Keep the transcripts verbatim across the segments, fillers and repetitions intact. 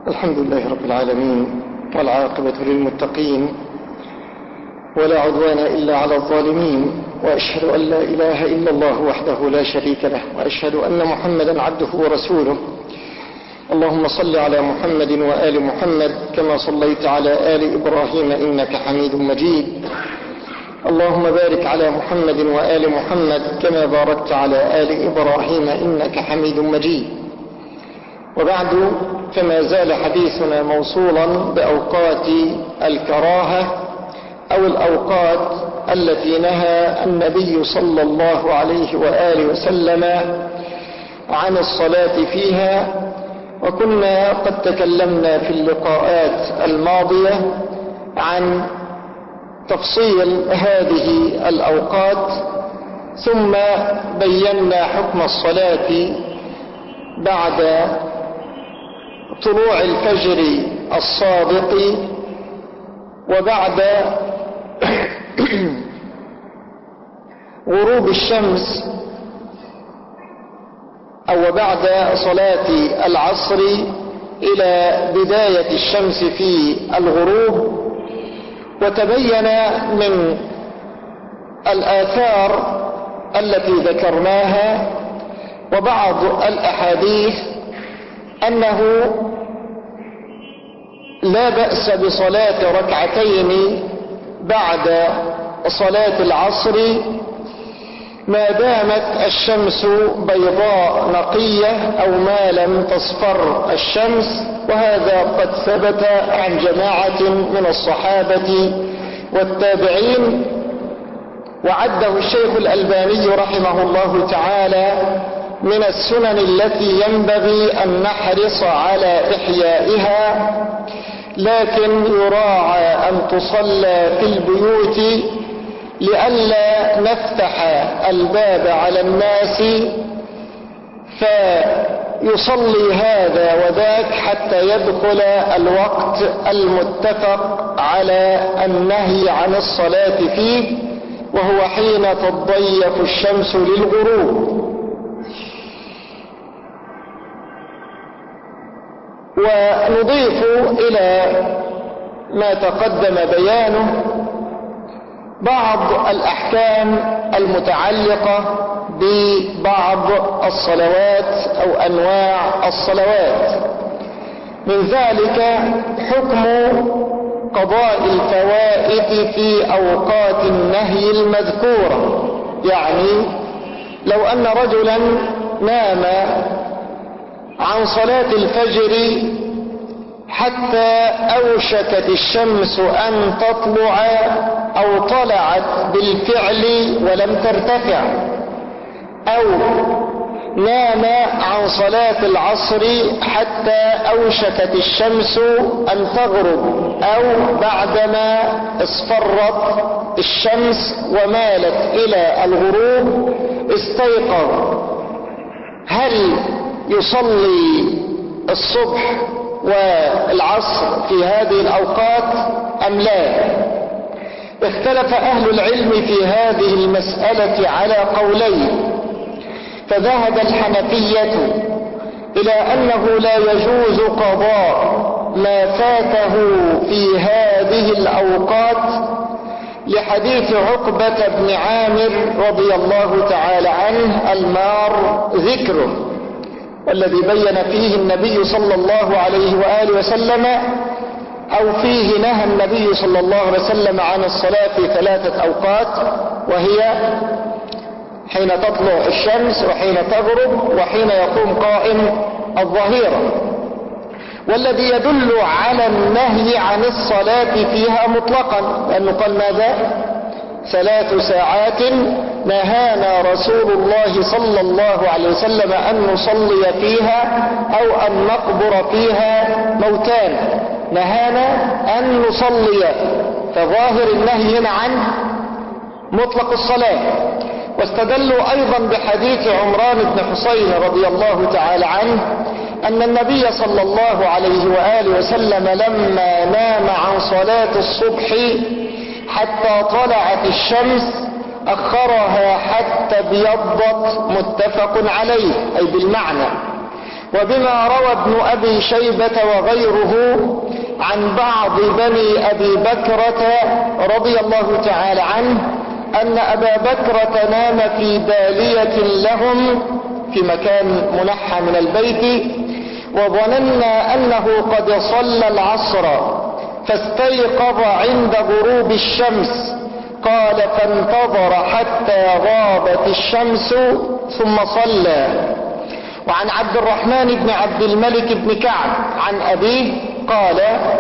الحمد لله رب العالمين، والعاقبة للمتقين، ولا عدوان إلا على الظالمين، وأشهد أن لا إله إلا الله وحده لا شريك له، وأشهد أن محمدا عبده ورسوله. اللهم صل على محمد وآل محمد كما صليت على آل إبراهيم إنك حميد مجيد. اللهم بارك على محمد وآل محمد كما باركت على آل إبراهيم إنك حميد مجيد. وبعد، فما زال حديثنا موصولا بأوقات الكراهة أو الأوقات التي نهى النبي صلى الله عليه وآله وسلم عن الصلاة فيها. وكنا قد تكلمنا في اللقاءات الماضية عن تفصيل هذه الأوقات، ثم بينا حكم الصلاة بعد طلوع الفجر الصادق وبعد غروب الشمس أو بعد صلاة العصر إلى بداية الشمس في الغروب. وتبين من الآثار التي ذكرناها وبعض الأحاديث أنه لا بأس بصلاة ركعتين بعد صلاة العصر ما دامت الشمس بيضاء نقية أو ما لم تصفر الشمس، وهذا قد ثبت عن جماعة من الصحابة والتابعين، وعده الشيخ الألباني رحمه الله تعالى من السنن التي ينبغي أن نحرص على إحيائها، لكن يراعى أن تصلى في البيوت لئلا نفتح الباب على الناس فيصلي هذا وذاك حتى يدخل الوقت المتفق على النهي عن الصلاة فيه، وهو حين تضيق الشمس للغروب. ونضيف إلى ما تقدم بيانه بعض الأحكام المتعلقة ببعض الصلوات أو أنواع الصلوات. من ذلك حكم قضاء الفوائت في أوقات النهي المذكورة، يعني لو أن رجلا نام عن صلاة الفجر حتى أوشكت الشمس أن تطلع أو طلعت بالفعل ولم ترتفع، أو نام عن صلاة العصر حتى أوشكت الشمس أن تغرب، أو بعدما اصفرت الشمس ومالت إلى الغروب استيقظ، هل يصلي الصبح والعصر في هذه الأوقات أم لا؟ اختلف أهل العلم في هذه المسألة على قولين، فذهب الحنفية إلى أنه لا يجوز قضاء ما فاته في هذه الأوقات لحديث عقبة بن عامر رضي الله تعالى عنه المار ذكره، والذي بين فيه النبي صلى الله عليه وآله وسلم أو فيه نهى النبي صلى الله عليه وسلم عن الصلاة في ثلاثة أوقات، وهي حين تطلع الشمس وحين تغرب وحين يقوم قائم الظهيرة، والذي يدل على النهي عن الصلاة فيها مطلقا، لأنه قال ماذا؟ ثلاث ساعات نهانا رسول الله صلى الله عليه وسلم أن نصلي فيها أو أن نقبر فيها موتانا، نهانا أن نصلي، فظاهر النهي هنا عن مطلق الصلاة. واستدلوا أيضا بحديث عمران بن حسين رضي الله تعالى عنه أن النبي صلى الله عليه وآله وسلم لما نام عن صلاة الصبح حتى طلعت الشمس أخرها حتى ابيضت، متفق عليه أي بالمعنى. وبما روى ابن أبي شيبة وغيره عن بعض بني أبي بكرة رضي الله تعالى عنه أن أبا بكرة نام في بالية لهم في مكان منحى من البيت، وظننا أنه قد صلى العصر فاستيقظ عند غروب الشمس. قال فانتظر حتى غابت الشمس ثم صلى. وعن عبد الرحمن بن عبد الملك بن كعب عن أبيه قال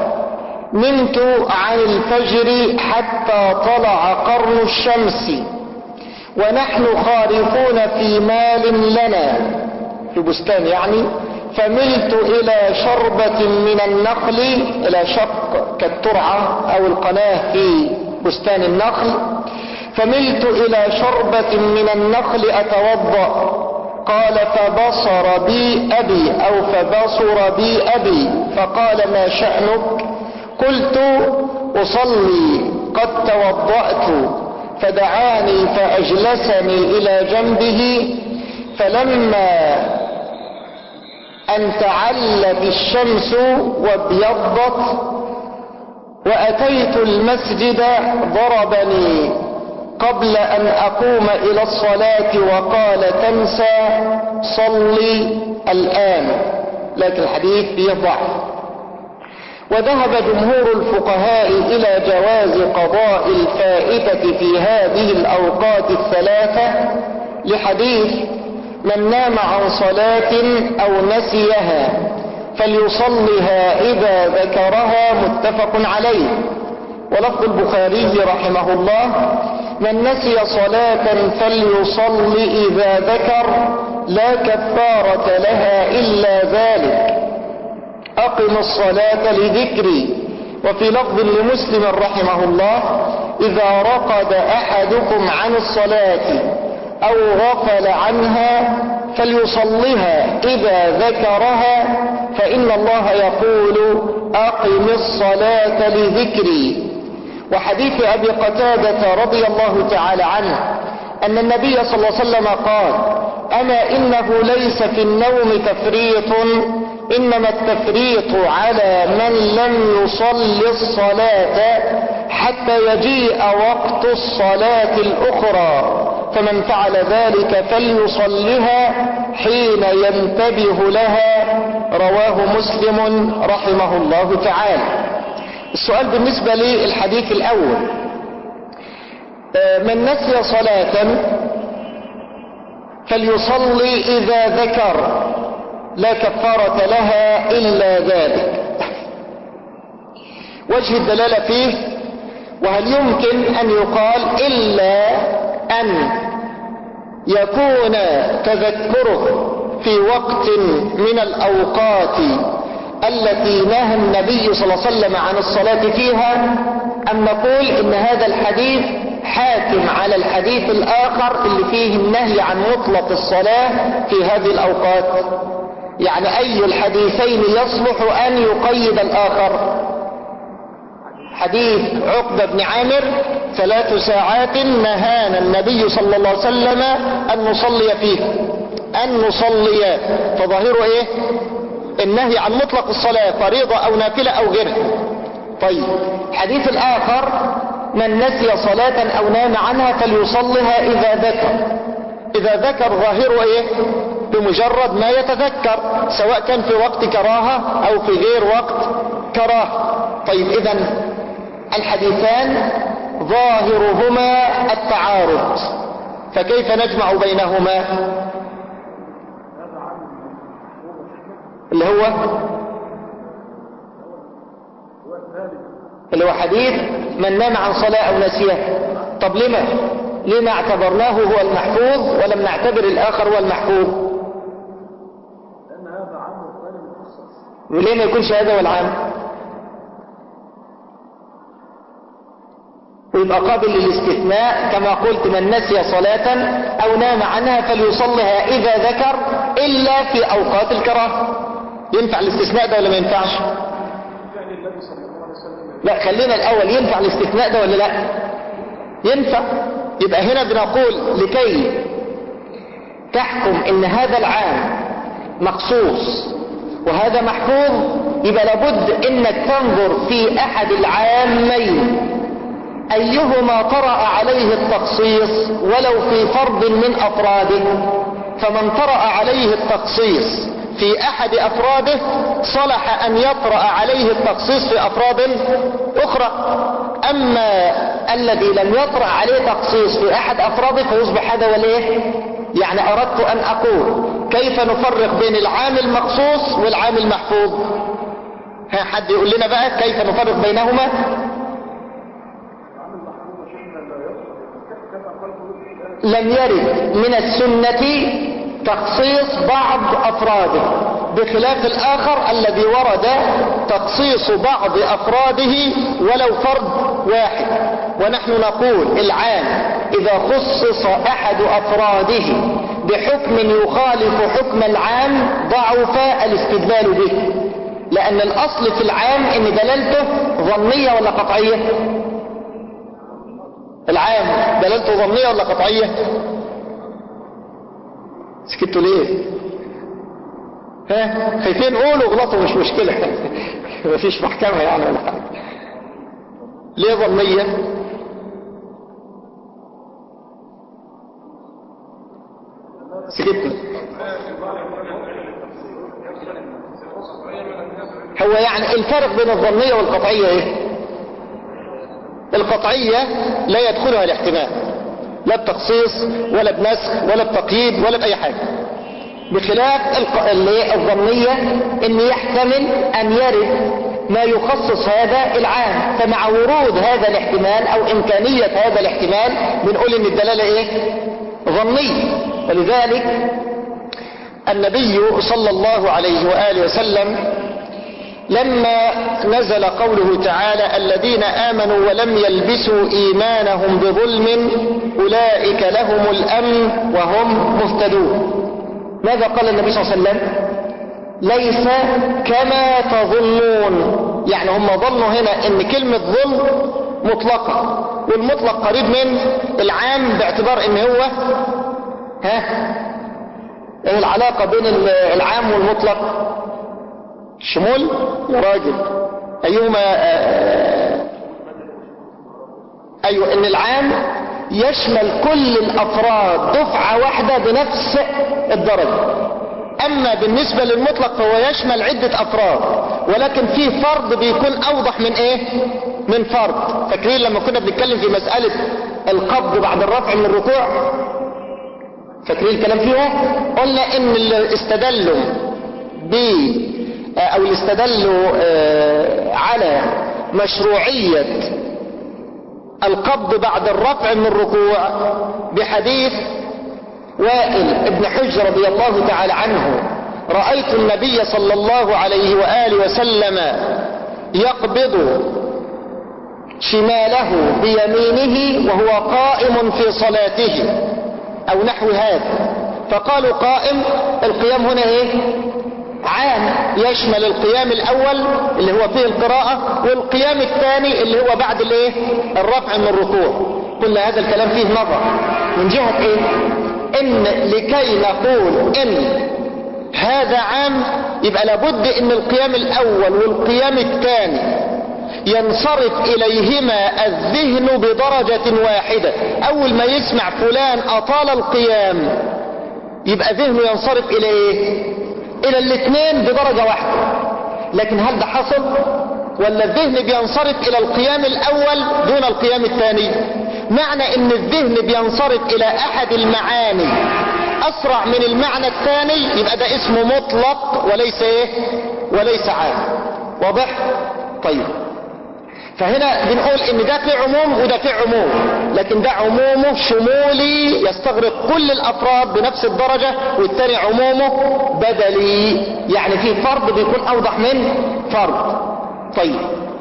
نمت عن الفجر حتى طلع قرن الشمس ونحن خارفون في مال لنا، في بستان يعني، فملت إلى شربة من النخل، إلى شق كالترعة أو القناة في بستان النخل، فملت إلى شربة من النخل أتوضأ. قال فبصر بي أبي أو فبصر بي أبي فقال ما شأنك؟ قلت أصلي قد توضأت، فدعاني فأجلسني إلى جنبه، فلما أن تعلت الشمس وابيضت وأتيت المسجد ضربني قبل أن أقوم إلى الصلاة وقال تنسى صلي الآن، لكن الحديث فيه ضعف. وذهب جمهور الفقهاء إلى جواز قضاء الفائتة في هذه الأوقات الثلاثة لحديث من نام عن صلاة أو نسيها فليصلها إذا ذكرها، متفق عليه. ولفظ البخاري رحمه الله من نسي صلاة فليصلي إذا ذكر لا كفارة لها إلا ذلك، أقم الصلاة لذكري. وفي لفظ لمسلم رحمه الله إذا رقد أحدكم عن الصلاة أو غفل عنها فليصلها إذا ذكرها، فإن الله يقول أقم الصلاة لذكري. وحديث أبي قتادة رضي الله تعالى عنه أن النبي صلى الله عليه وسلم قال أما إنه ليس في النوم تفريط، إنما التفريط على من لم يصل الصلاة حتى يجيء وقت الصلاة الأخرى، فمن فعل ذلك فليصلها حين ينتبه لها، رواه مسلم رحمه الله تعالى. السؤال بالنسبة للحديث الأول، من نسي صلاة فليصلي إذا ذكر لا كفارة لها إلا ذلك. وجه الدلالة فيه، وهل يمكن أن يقال إلا أن يكون تذكره في وقت من الأوقات التي نهى النبي صلى الله عليه وسلم عن الصلاة فيها، أم نقول إن هذا الحديث حاكم على الحديث الآخر اللي فيه النهي عن مطلق الصلاة في هذه الأوقات؟ يعني أي الحديثين يصلح أن يقيد الآخر؟ حديث عقبة بن عامر ثلاث ساعات نهانا النبي صلى الله عليه وسلم أن نصلي فيه، أن نصلي، فظاهره إيه؟ النهي عن مطلق الصلاة فريضة أو نافلة أو غيرها. طيب حديث الآخر من نسي صلاة أو نام عنها فليصلها إذا ذكر، إذا ذكر ظاهره إيه؟ بمجرد ما يتذكر، سواء كان في وقت كراهة أو في غير وقت كراهة. طيب إذن الحديثان ظاهرهما التعارض، فكيف نجمع بينهما؟ اللي هو اللي هو حديث من نام عن صلاة أو نسيها. طب لما لما اعتبرناه هو المحفوظ ولم نعتبر الآخر هو المحفوظ؟ لأن هذا عام والثاني مخصص. وليه ما يكونش هذا هو العام ويبقى قابل للاستثناء؟ كما قلت من نسي صلاة أو نام عنها فليصلها إذا ذكر إلا في أوقات الكراهة. ينفع الاستثناء ده ولا ما ينفعش؟ لا خلينا الأول، ينفع الاستثناء ده ولا لا؟ ينفع. يبقى هنا بنقول لكي تحكم ان هذا العام مخصوص وهذا محفوظ، يبقى لابد انك تنظر في احد العامين ايهما طرأ عليه التخصيص ولو في فرد من افراده. فمن طرأ عليه التخصيص في احد افراده صلح ان يطرأ عليه التخصيص في افراد اخرى. اما الذي لم يطرأ عليه تخصيص في احد افراده فيصبح هذا وليه. يعني اردت ان اقول كيف نفرق بين العام المخصوص والعام المحفوظ؟ ها حد يقول لنا بقى كيف نفرق بينهما؟ لم يرد من السنة تخصيص بعض افراده بخلاف الاخر الذي ورد تخصيص بعض افراده ولو فرد واحد. ونحن نقول العام اذا خصص احد افراده بحكم يخالف حكم العام ضعف الاستدلال به، لان الاصل في العام ان دلالته ظنية ولا قطعية؟ العام دلالته ظنية ولا قطعية؟ سكتوا ليه؟ ها خايفين قولوا غلطوا مش مشكلة مفيش محكمة يعني ولا حاجة. ليه ظنية؟ سكتنا. هو يعني الفرق بين الظنية والقطعية ايه؟ القطعية لا يدخلها الاحتمال، لا بتخصيص ولا بنسخ ولا بتقييد ولا بأي حاجة، بخلاف الظنية ان يحتمل ان يرد ما يخصص هذا العام. فمع ورود هذا الاحتمال او امكانية هذا الاحتمال بنقول ان الدلالة ايه؟ ظنية. ولذلك النبي صلى الله عليه وآله وسلم لما نزل قوله تعالى الذين آمنوا ولم يلبسوا إيمانهم بظلم أولئك لهم الأمن وهم مهتدون، ماذا قال النبي صلى الله عليه وسلم؟ ليس كما تظنون. يعني هم ظنوا هنا ان كلمة ظلم مطلقة، والمطلق قريب من العام باعتبار ان هو ها ايه العلاقة بين العام والمطلق؟ شمول يا راجل. ايهما آه ايوه ان العام يشمل كل الافراد دفعة واحدة بنفس الدرجة. اما بالنسبة للمطلق فهو يشمل عدة افراد، ولكن في فرد بيكون اوضح من ايه؟ من فرد. فاكرين لما كنا بنتكلم في مسألة القبض بعد الرفع من الركوع؟ فاكرين الكلام فيها؟ قلنا ان اللي استدلوا ب او اللي استدلوا على مشروعية القبض بعد الرفع من الركوع بحديث وائل ابن حجر رضي الله تعالى عنه: رأيت النبي صلى الله عليه وآله وسلم يقبض شماله بيمينه وهو قائم في صلاته او نحو هذا. فقالوا قائم، القيام هنا ايه؟ عام، يشمل القيام الاول اللي هو فيه القراءة والقيام الثاني اللي هو بعد الايه؟ الرفع من الركوع. كل هذا الكلام فيه نظر من جهة ايه؟ ان لكي نقول ان هذا عام يبقى لابد ان القيام الاول والقيام الثاني ينصرف اليهما الذهن بدرجة واحدة. اول ما يسمع فلان اطال القيام يبقى ذهنه ينصرف الى ايه؟ الى الاثنين بدرجة واحدة. لكن هل ده حصل؟ ولا الذهن بينصرف الى القيام الاول دون القيام الثاني؟ معنى ان الذهن بينصرف الى احد المعاني اسرع من المعنى الثاني يبقى ده اسمه مطلق وليس ايه؟ وليس عام. واضح؟ طيب، فهنا بنقول ان ده في عموم وده في عموم، لكن ده عمومه شمولي يستغرق كل الافراد بنفس الدرجة، والتاني عمومه بدلي يعني في فرد بيكون اوضح من فرد. طيب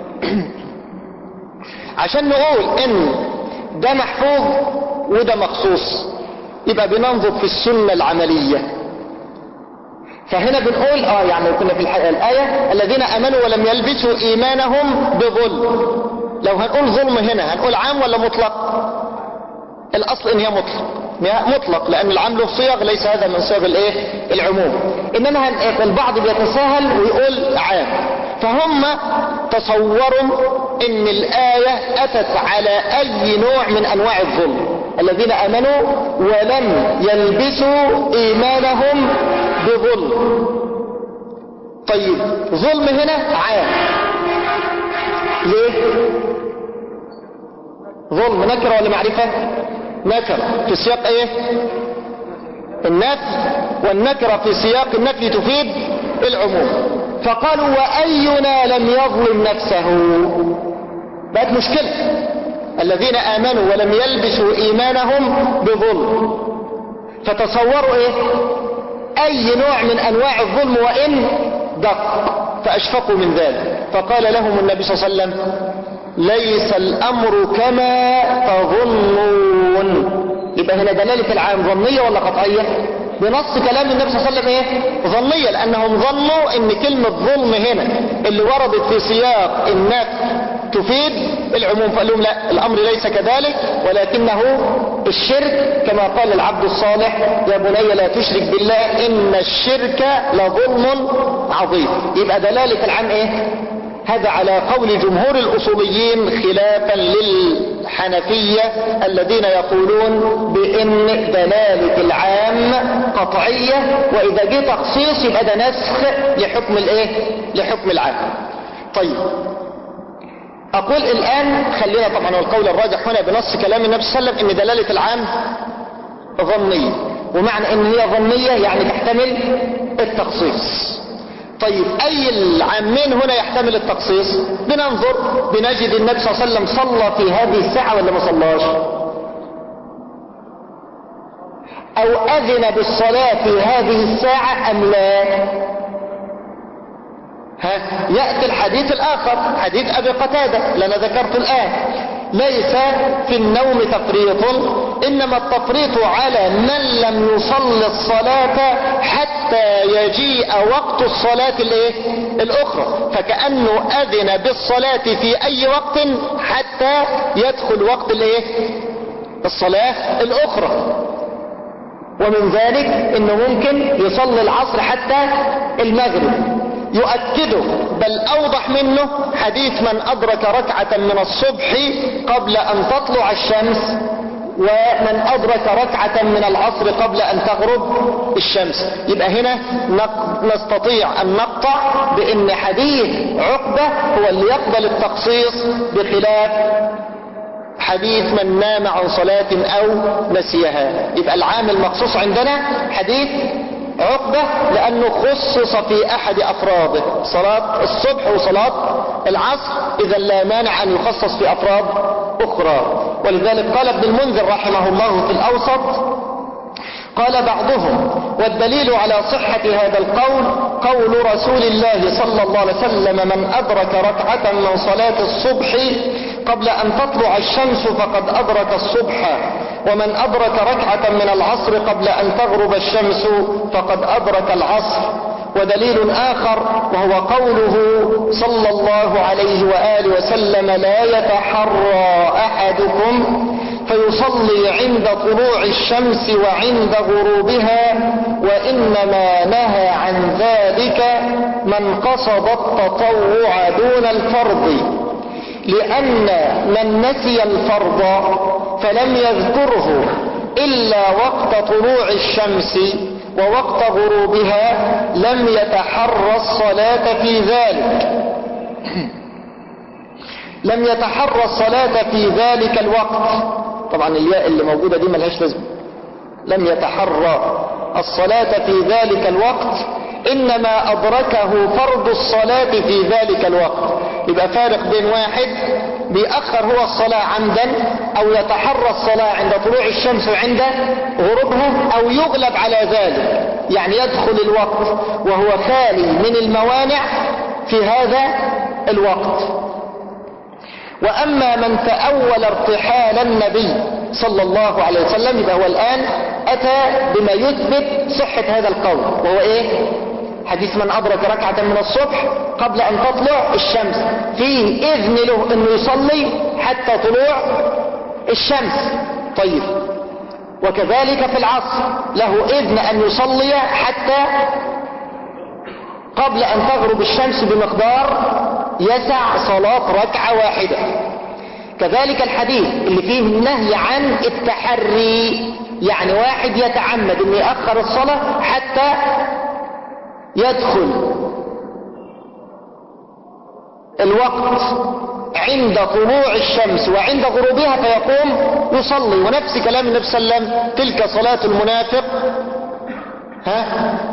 عشان نقول ان ده محفوظ وده مخصوص يبقى بننظر في السنة العملية. فهنا بنقول اه يعني كنا في الآية الذين امنوا ولم يلبسوا ايمانهم بظلم. لو هنقول ظلم هنا هنقول عام ولا مطلق؟ الاصل ان هي مطلق. مطلق، لأن العام له صيغ، ليس هذا من صيغ الايه العموم. إنما البعض بيتساهل ويقول عام، فهم تصوروا ان الآية أتت على أي نوع من أنواع الظلم، الذين آمنوا ولم يلبسوا إيمانهم بظلم. طيب ظلم هنا عام، ليه؟ ظلم نكرة ولا معرفة؟ نكرة في سياق ايه؟ النفي، والنكرة في سياق النفي تفيد العموم. فقالوا وأينا لم يظلم نفسه، بقت مشكلة. الذين آمنوا ولم يلبسوا إيمانهم بظلم، فتصوروا ايه؟ أي نوع من أنواع الظلم وإن دق، فأشفقوا من ذلك. فقال لهم النبي صلى الله عليه وسلم ليس الأمر كما تظنون. يبقى هنا دلالة العام ظنية ولا قطعية؟ بنص كلام النبي صلى الله عليه وسلم ايه؟ ظنية، لأنهم ظنوا ان كلمة ظلم هنا اللي وردت في سياق النفي تفيد العموم. فقال لهم لا، الأمر ليس كذلك، ولكنه الشرك كما قال العبد الصالح يا بني لا تشرك بالله إن الشرك لظلم عظيم. يبقى دلالة العام ايه؟ هذا على قول جمهور الأصوليين، خلافا للحنفية الذين يقولون بأن دلالة العام قطعية، وإذا جه تخصيص يبقى ده نسخ لحكم الايه؟ لحكم العام. طيب أقول الآن خلينا طبعا، والقول الراجح هنا بنص كلام النبي صلى الله عليه وسلم ان دلالة العام ظنية، ومعنى ان هي ظنية يعني تحتمل التخصيص. طيب أي العامين هنا يحتمل التخصيص؟ بننظر بنجد النبي صلى الله عليه وسلم صلى في هذه الساعة ولا ما صلاش؟ أو أذن بالصلاة في هذه الساعة أم لا؟ ها؟ يأتي الحديث الآخر، حديث أبي قتادة لنا ذكرت الآن، ليس في النوم تفريط، إنما التفريط على من لم يصلي الصلاة حتى يجيء وقت الصلاة الايه؟ الأخرى، فكأنه أذن بالصلاة في أي وقت حتى يدخل وقت الايه؟ الصلاة الأخرى. ومن ذلك إنه ممكن يصلي العصر حتى المغرب. يؤكده بل أوضح منه حديث من أدرك ركعة من الصبح قبل أن تطلع الشمس، ومن أدرك ركعة من العصر قبل أن تغرب الشمس. يبقى هنا نستطيع أن نقطع بأن حديث عقبة هو اللي يقبل التخصيص، بخلاف حديث من نام عن صلاة أو نسيها. يبقى العام المخصوص عندنا حديث عقبة، لأنه خصص في أحد أفراده، صلاة الصبح وصلاة العصر، إذا لا مانع أن يخصص في أفراد أخرى. ولذلك قال ابن المنذر رحمه الله في الأوسط، قال بعضهم والدليل على صحة هذا القول قول رسول الله صلى الله عليه وسلم من أدرك ركعة من صلاة الصبح قبل أن تطلع الشمس فقد أدرك الصبح، ومن أدرك ركعة من العصر قبل أن تغرب الشمس فقد أدرك العصر. ودليل آخر وهو قوله صلى الله عليه وآله وسلم لا يتحرى أحدكم فيصلي عند طلوع الشمس وعند غروبها، وإنما نهى عن ذلك من قصد التطوع دون الفرض، لأن من نسي الفرض فلم يذكره إلا وقت طلوع الشمس ووقت غروبها لم يتحرى الصلاة في ذلك لم يتحرى الصلاة في ذلك الوقت. طبعا الياء اللي موجودة دي ملهاش لازمة. لم يتحرى الصلاة في ذلك الوقت، إنما أدركه فرض الصلاة في ذلك الوقت. يبقى فارق بين واحد بيأخر هو الصلاة عمدا، أو يتحرى الصلاة عند طلوع الشمس وعند غروبها، أو يغلب على ذلك، يعني يدخل الوقت وهو خالي من الموانع في هذا الوقت. وأما من تأول ارتحال النبي صلى الله عليه وسلم، يبقى هو الآن أتى بما يثبت صحة هذا القول، وهو إيه؟ حديث من أدرك ركعة من الصبح قبل أن تطلع الشمس، فيه إذن له أنه يصلي حتى طلوع الشمس. طيب، وكذلك في العصر له إذن أن يصلي حتى قبل أن تغرب الشمس بمقدار يسع صلاة ركعة واحدة. كذلك الحديث اللي فيه النهي عن التحري، يعني واحد يتعمد أن يأخر الصلاة حتى يدخل الوقت عند طلوع الشمس وعند غروبها فيقوم يصلي. ونفس كلام النبي صلى الله عليه وسلم تلك صلاة المنافق، ها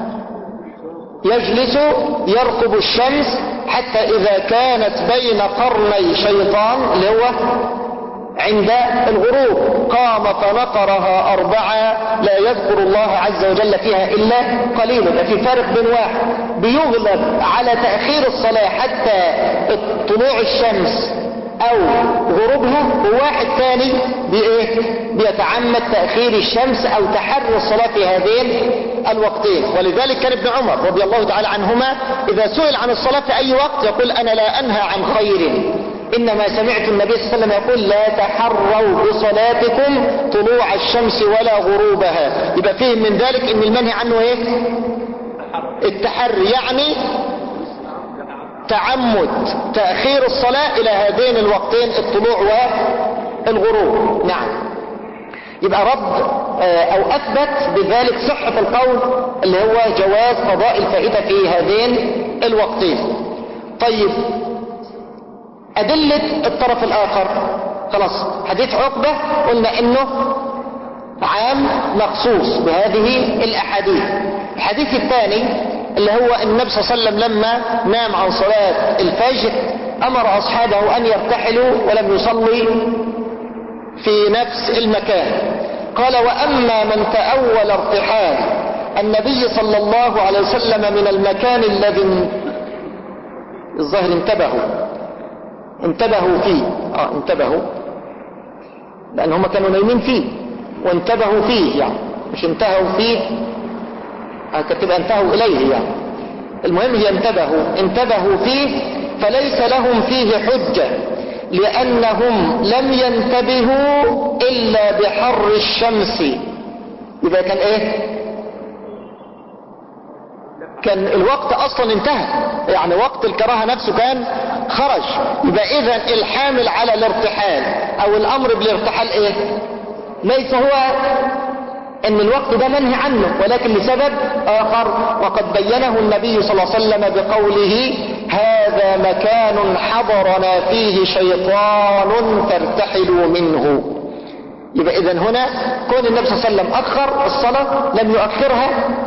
يجلس يرقب الشمس حتى إذا كانت بين قرني شيطان اللي هو عند الغروب قام فنقرها أربعة لا يذكر الله عز وجل فيها إلا قليلا. في فرق بين واحد بيغلب على تأخير الصلاة حتى طلوع الشمس أو غروبها، وواحد ثاني بإيه بيتعمد تأخير الشمس أو تحري الصلاة في هذين الوقتين. ولذلك كان ابن عمر رضي الله تعالى عنهما إذا سئل عن الصلاة في أي وقت يقول أنا لا أنهى عن خير، إنما سمعت النبي صلى الله عليه وسلم يقول لا تحروا بصلاتكم طلوع الشمس ولا غروبها. يبقى فيه من ذلك إن المنهي عنه إيه التحري، يعني تعمد تأخير الصلاة إلى هذين الوقتين الطلوع والغروب. نعم، يبقى رد أو أثبت بذلك صحة القول اللي هو جواز قضاء الفائدة في هذين الوقتين. طيب أدلة الطرف الآخر، خلاص حديث عقبة قلنا إنه عام مخصوص بهذه الأحاديث. الحديث الثاني اللي هو النبي صلى الله عليه وسلم لما نام عن صلاة الفجر أمر أصحابه أن يرتحلوا ولم يصلي في نفس المكان. قال وأما من تأول ارتحال النبي صلى الله عليه وسلم من المكان الذي الظاهر انتبهوا انتبهوا فيه اه انتبهوا لأن هم كانوا نايمين فيه وانتبهوا فيه، يعني مش انتهوا فيه هتبقى انتهوا إليه، يعني المهم هي انتبهوا انتبهوا فيه فليس لهم فيه حجة لأنهم لم ينتبهوا إلا بحر الشمس. يبقى كان ايه كان الوقت اصلا انتهى، يعني وقت الكراهة نفسه كان خرج. يبقى اذا الحامل على الارتحال او الامر بالارتحال ايه ليس هو ان الوقت ده منهي عنه، ولكن لسبب اخر وقد بينه النبي صلى الله عليه وسلم بقوله هذا مكان حضرنا فيه شيطان فارتحلوا منه. يبقى اذا هنا كون النبي صلى الله عليه وسلم اخر الصلاة لم يؤخرها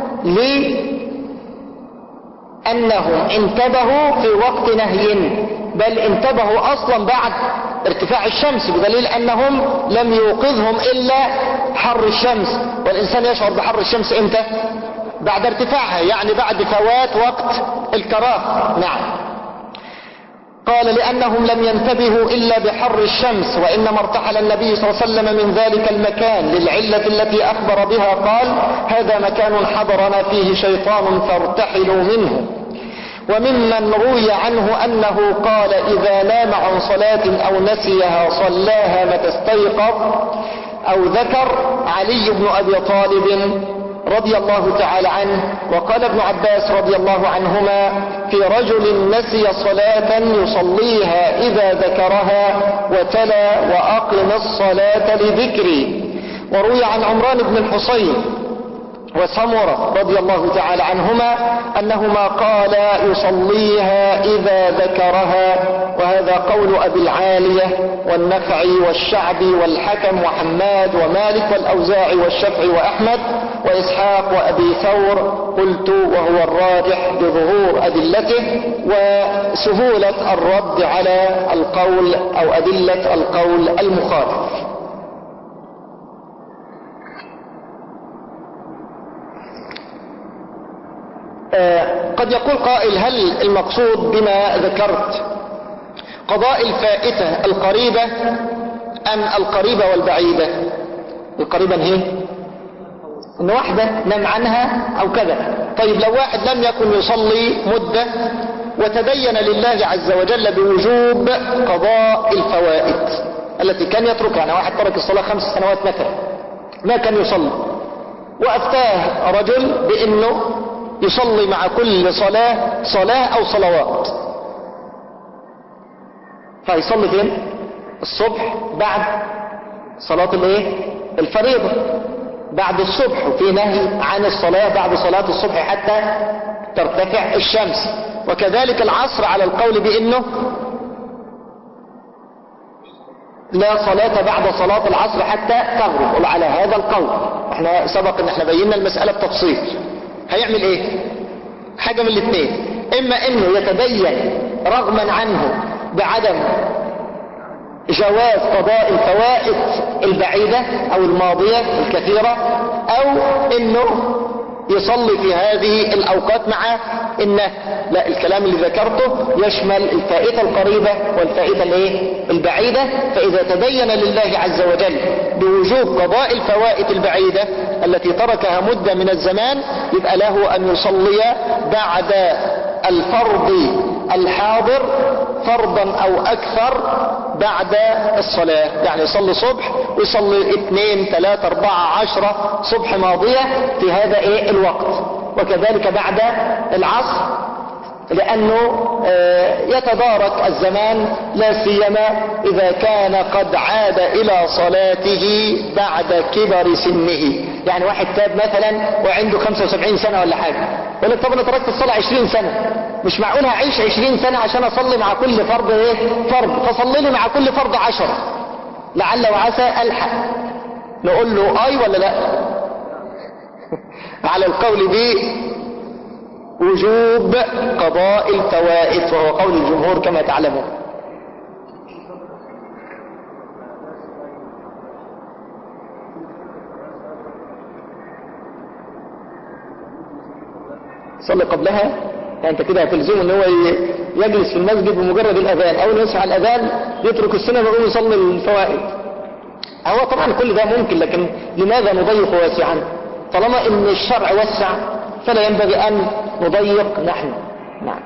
لأنهم انتبهوا في وقت نهي، بل انتبهوا اصلا بعد ارتفاع الشمس، بدليل انهم لم يوقظهم الا حر الشمس. والانسان يشعر بحر الشمس امتى؟ بعد ارتفاعها، يعني بعد فوات وقت الكراهة. نعم، قال لأنهم لم ينتبهوا إلا بحر الشمس، وإنما ارتحل النبي صلى الله عليه وسلم من ذلك المكان للعلة التي أخبر بها قال هذا مكان حضرنا فيه شيطان فارتحلوا منه. وممن روي عنه أنه قال إذا نام عن صلاة أو نسيها صلاها متى استيقظ أو ذكر علي بن أبي طالب رضي الله تعالى عنه. وقال ابن عباس رضي الله عنهما في رجل نسي صلاة يصليها إذا ذكرها وتلا وأقم الصلاة لذكري. وروي عن عمران بن الحصين وسمرة رضي الله تعالى عنهما أنهما قالا يصليها إذا ذكرها، وهذا قول أبي العالية والنخعي والشعبي والحكم وحماد ومالك والأوزاعي والشافعي وأحمد وإسحاق وأبي ثور. قلت وهو الراجح بظهور أدلته وسهولة الرد على القول أو أدلة القول المخالف. قد يقول قائل هل المقصود بما ذكرت قضاء الفائتة القريبة أم القريبة والبعيدة؟ القريبة هي ان واحدة نام عنها او كذا. طيب لو واحد لم يكن يصلي مدة وتدين لله عز وجل بوجوب قضاء الفوائد التي كان يتركها، يعني واحد ترك الصلاة خمس سنوات مثلا ما كان يصلي، وأفتاه رجل بأنه يصلي مع كل صلاة صلاة أو صلوات. فيصلي فين؟ الصبح بعد صلاة الايه؟ الفريضة، بعد الصبح، وفي نهي عن الصلاة بعد صلاة الصبح حتى ترتفع الشمس. وكذلك العصر على القول بأنه لا صلاة بعد صلاة العصر حتى تغرب، وعلى هذا القول احنا سبق ان احنا بينا المسألة بتفصيل. هيعمل ايه؟ حاجة من الاثنين، اما انه يتبين رغما عنه بعدم جواز قضاء الفوائد البعيدة او الماضية الكثيرة، او انه يصلي في هذه الاوقات مع النهي. لا، الكلام اللي ذكرته يشمل الفائتة القريبة والفائتة الايه؟ البعيدة. فاذا تبين لله عز وجل بوجوب قضاء الفوائد البعيدة التي تركها مدة من الزمان، يبقى له ان يصلي بعد الفرض الحاضر فرضا او اكثر بعد الصلاة، يعني يصلي صبح ويصلي اثنين ثلاثة اربعة عشرة صبح ماضية في هذا ايه الوقت، وكذلك بعد العصر، لانه يتدارك الزمان، لا سيما اذا كان قد عاد الى صلاته بعد كبر سنه. يعني واحد تاب مثلا وعنده خمسة وسبعين سنة ولا حاجة، يقول لك طب انا تركت الصلاة عشرين سنة، مش معقول هعيش عشرين سنة عشان اصلي مع كل فرض ايه فرض، فصلي لي مع كل فرض عشرة لعل وعسى الحق. نقول له اي ولا لا؟ على القول بوجوب قضاء الفوائد، وهو قول الجمهور كما تعلمون. صلي قبلها، يعني انت كده هتلزمه ان هو يجلس في المسجد بمجرد الاذان، اول ما يسمع الاذان يترك السنة ويقوم يصلي الفوائد. هو طبعا كل ده ممكن، لكن لماذا نضيق واسعا؟ طالما ان الشرع وسع فلا ينبغي ان نضيق نحن. نعم.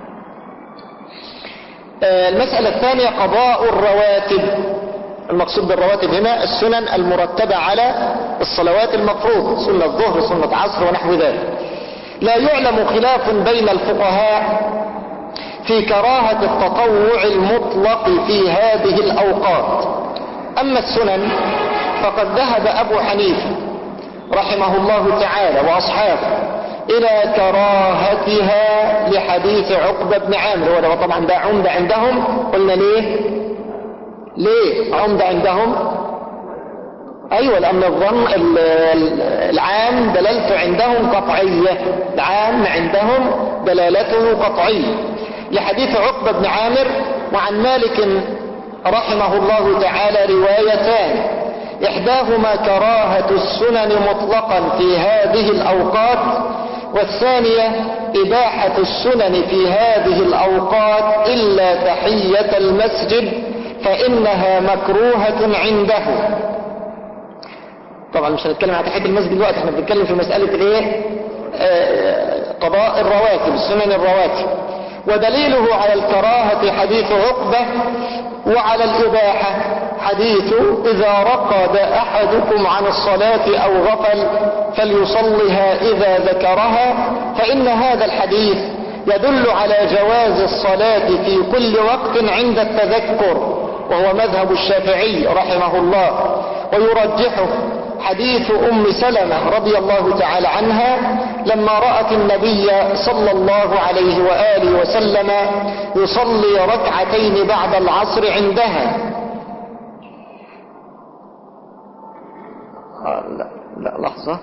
آه المسألة الثانية قضاء الرواتب. المقصود بالرواتب هنا السنن المرتبة على الصلوات المفروضة، سنة الظهر، سنة عصر ونحو ذلك. لا يعلم خلاف بين الفقهاء في كراهة التطوع المطلق في هذه الأوقات. أما السنن فقد ذهب أبو حنيفة رحمه الله تعالى وأصحابه إلى كراهتها لحديث عقبة بن عامر، وطبعا ده عمدة عندهم. قلنا ليه؟ ليه عمدة عندهم؟ أيوة، لأن الظن العام دلالته عندهم قطعية، العام عندهم دلالته قطعية لحديث عقبة بن عامر. وعن مالك رحمه الله تعالى روايتان، إحداهما كراهة السنن مطلقا في هذه الأوقات، والثانية إباحة السنن في هذه الأوقات إلا تحية المسجد فإنها مكروهة عنده. طبعا مش هنتكلم عن تحية المسجد دلوقتي، احنا بنتكلم في مسألة الايه؟ آه قضاء الرواتب، السنن الرواتب. ودليله على الكراهة حديث عقبة، وعلى الإباحة حديث إذا رقد أحدكم عن الصلاة أو غفل فليصلها إذا ذكرها، فإن هذا الحديث يدل على جواز الصلاة في كل وقت عند التذكر، وهو مذهب الشافعي رحمه الله. ويرجحه حديث أم سلمة رضي الله تعالى عنها لما رأت النبي صلى الله عليه وآله وسلم يصلي ركعتين بعد العصر عندها. آه لا لا لحظة،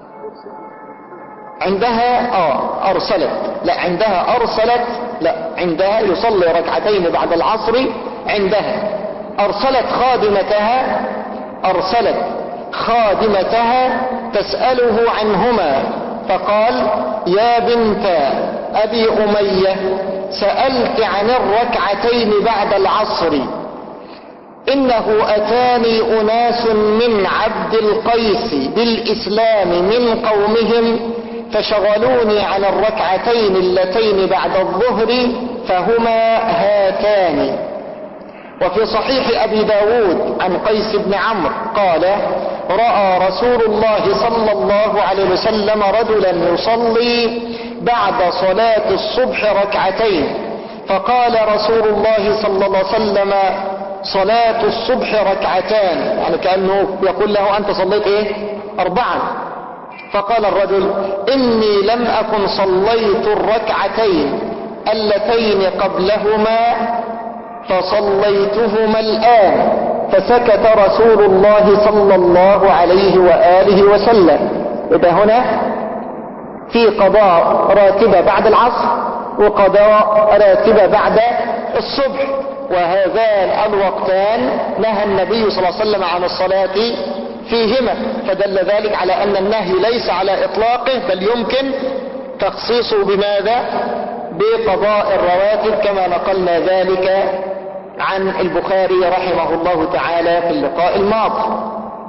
عندها آه أرسلت، لا عندها أرسلت، لا عندها يصلي ركعتين بعد العصر عندها. أرسلت خادمتها أرسلت خادمتها تسأله عنهما، فقال يا بنت أبي أمية سألت عن الركعتين بعد العصر، إنه أتاني أناس من عبد القيس بالإسلام من قومهم فشغلوني عن الركعتين اللتين بعد الظهر فهما هاتان. وفي صحيح أبي داود عن قيس بن عمرو قال رأى رسول الله صلى الله عليه وسلم رجلا يصلي بعد صلاة الصبح ركعتين، فقال رسول الله صلى الله عليه وسلم صلاة الصبح ركعتان، يعني كأنه يقول له أنت صليت إيه؟ أربعا. فقال الرجل إني لم أكن صليت الركعتين اللتين قبلهما فصليتهما الآن. فسكت رسول الله صلى الله عليه وآله وسلم. إذا هنا في قضاء راتبة بعد العصر وقضاء راتبة بعد الصبح، وهذان الوقتان نهى النبي صلى الله عليه وسلم عن الصلاة فيهما، فدل ذلك على أن النهي ليس على إطلاقه، بل يمكن تخصيصه بماذا؟ بقضاء الرواتب، كما نقلنا ذلك عن البخاري رحمه الله تعالى في اللقاء الماضي.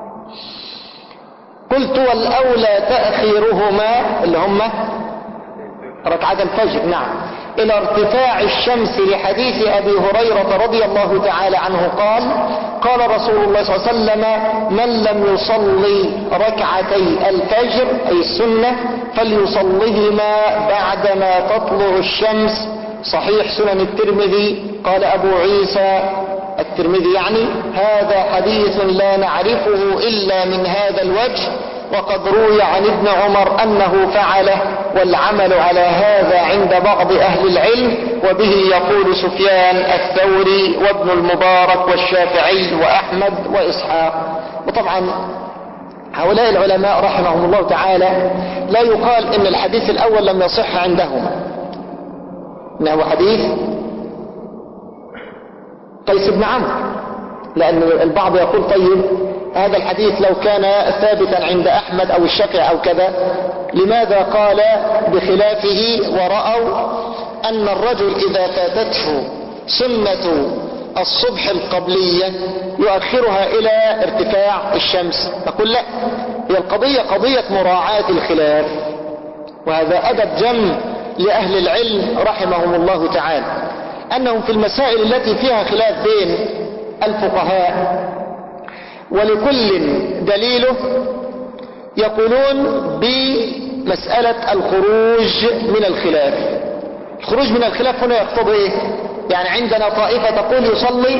قلت والأولى تأخيرهما اللي هم ركعة الفجر، نعم، إلى ارتفاع الشمس، لحديث أبي هريرة رضي الله تعالى عنه قال قال رسول الله صلى الله عليه وسلم من لم يصلي ركعتي الفجر أي السنة فليصليهما بعدما تطلع الشمس. صحيح سنن الترمذي. قال أبو عيسى الترمذي يعني هذا حديث لا نعرفه إلا من هذا الوجه، وقد روي عن ابن عمر أنه فعله، والعمل على هذا عند بعض أهل العلم، وبه يقول سفيان الثوري وابن المبارك والشافعي وأحمد وإسحاق. وطبعا هؤلاء العلماء رحمهم الله تعالى لا يقال إن الحديث الأول لم يصح عندهم، إنه حديث قيس بن عمرو، لأن البعض يقول طيب هذا الحديث لو كان ثابتا عند أحمد أو الشافعي أو كذا لماذا قال بخلافه ورأوا أن الرجل إذا فاتته سنة الصبح القبلية يؤخرها إلى ارتفاع الشمس؟ نقول لا، هي القضية قضية مراعاة الخلاف، وهذا أدب جم لأهل العلم رحمهم الله تعالى، أنهم في المسائل التي فيها خلاف بين الفقهاء ولكل دليله يقولون بمسألة الخروج من الخلاف. الخروج من الخلاف هنا يقتضي ايه؟ يعني عندنا طائفة تقول يصلي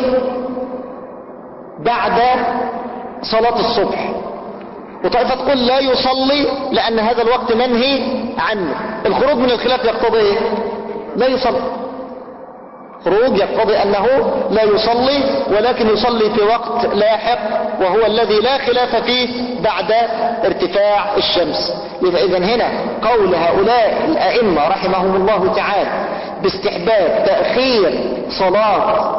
بعد صلاة الصبح، وطائفة تقول لا يصلي لأن هذا الوقت منهي عنه. الخروج من الخلاف يقتضي ايه؟ لا يصلي. خروج يقتضي أنه لا يصلي، ولكن يصلي في وقت لاحق وهو الذي لا خلاف فيه بعد ارتفاع الشمس. إذن هنا قول هؤلاء الأئمة رحمهم الله تعالى باستحباب تأخير صلاة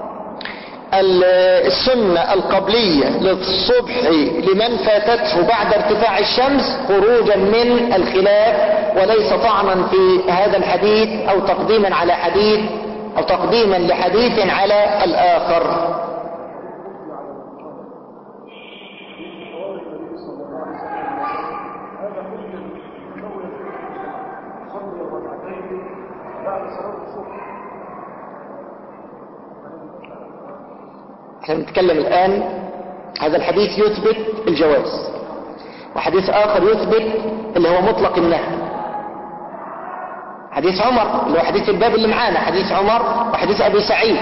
السنة القبلية للصبح لمن فاتته بعد ارتفاع الشمس خروجا من الخلاف، وليس طعنا في هذا الحديث أو تقديما على حديث أو تقديما لحديث على الآخر. احنا نتكلم الآن هذا الحديث يثبت الجواز، وحديث آخر يثبت اللي هو مطلق النهي. حديث عمر اللي هو حديث الباب اللي معانا، حديث عمر وحديث أبي سعيد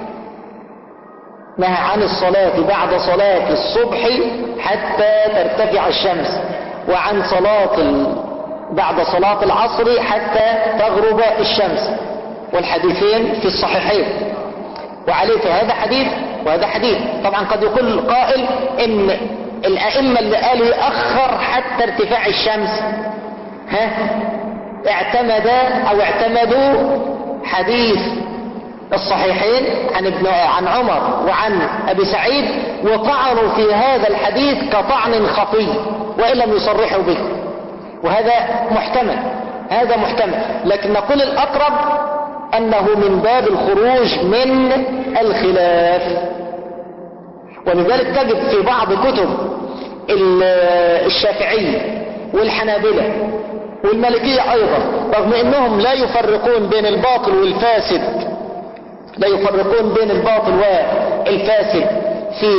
نهى عن الصلاة بعد صلاة الصبح حتى ترتفع الشمس، وعن صلاة ال... بعد صلاة العصر حتى تغرب الشمس، والحديثين في الصحيحين. وعليه هذا حديث وهذا حديث. طبعا قد يقول قائل ان الائمة اللي قالوا يأخر حتى ارتفاع الشمس ها اعتمد او اعتمدوا حديث الصحيحين عن ابن عن عمر وعن ابي سعيد، وطعنوا في هذا الحديث كطعن خفي وان لم يصرحوا به، وهذا محتمل، هذا محتمل. لكن نقول الاقرب انه من باب الخروج من الخلاف. ولذلك تجد في بعض كتب الشافعية والحنابلة والمالكية ايضا، رغم انهم لا يفرقون بين الباطل والفاسد لا يفرقون بين الباطل والفاسد في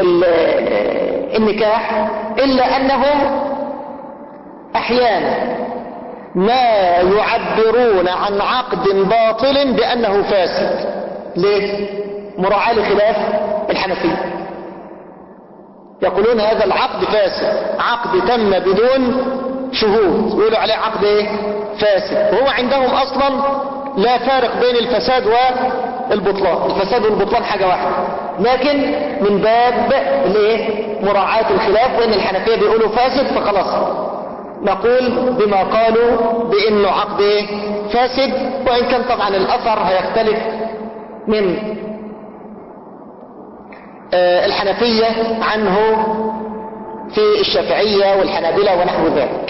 النكاح، إلا أنهم أحيانا ما يعبرون عن عقد باطل بأنه فاسد. ليه؟ مراعاة لخلاف الحنفية، يقولون هذا العقد فاسد، عقد تم بدون شهود، يقولوا عليه عقد ايه؟ فاسد. وهو عندهم اصلا لا فارق بين الفساد والبطلان، الفساد والبطلان حاجة واحدة، لكن من باب الايه؟ مراعاة الخلاف، وان الحنفية بيقولوا فاسد فخلاص نقول بما قالوا بانه عقد ايه؟ فاسد. وان كان طبعا الاثر هيختلف من آه الحنفية عنه في الشافعية والحنابلة ونحو ذلك.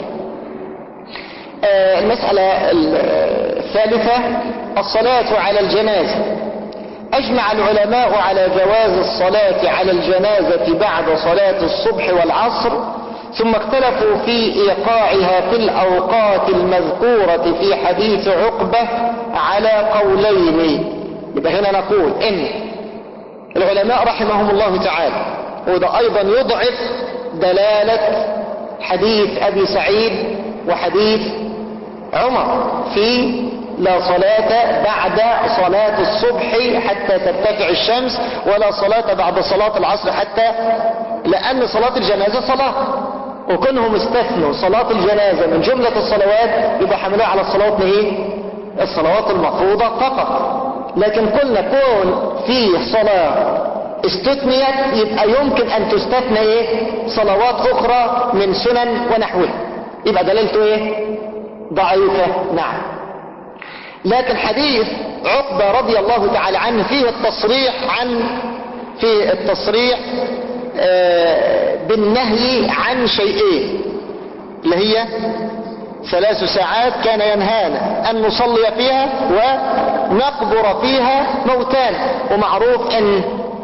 آه المسألة الثالثة الصلاة على الجنازة. أجمع العلماء على جواز الصلاة على الجنازة بعد صلاة الصبح والعصر، ثم اختلفوا في إيقاعها في الأوقات المذكورة في حديث عقبة على قولين. يبقى هنا نقول إن العلماء رحمهم الله تعالى، وده أيضا يضعف دلالة حديث أبي سعيد وحديث عمر في لا صلاة بعد صلاة الصبح حتى ترتفع الشمس، ولا صلاة بعد صلاة العصر حتى، لأن صلاة الجنازة صلاة، وكونهم استثنوا صلاة الجنازة من جملة الصلوات يبقى حملوها على الصلوات ايه؟ الصلوات المفروضة فقط. لكن قلنا كون فيه صلاة استثنيت يبقى يمكن ان تستثنى ايه؟ صلوات اخرى من سنن ونحوها، يبقى دلالته ايه؟ ضعيفة. نعم. لكن حديث عقبة رضي الله تعالى عنه فيه التصريح عن في التصريح آه بالنهي عن شيئين، اللي هي ثلاث ساعات كان ينهانا أن نصلي فيها ونقبر فيها موتانا. ومعروف أن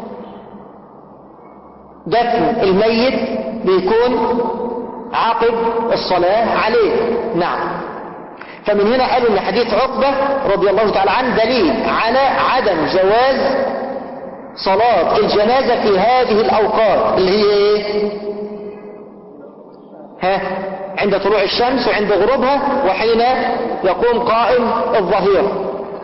دفن الميت بيكون عقب الصلاة عليه. نعم. فمن هنا قالوا ان حديث عقبة رضي الله تعالى عنه دليل على عدم جواز صلاة الجنازة في هذه الأوقات، اللي هي ايه؟ ها؟ عند طلوع الشمس وعند غروبها وحين يقوم قائم الظهيرة.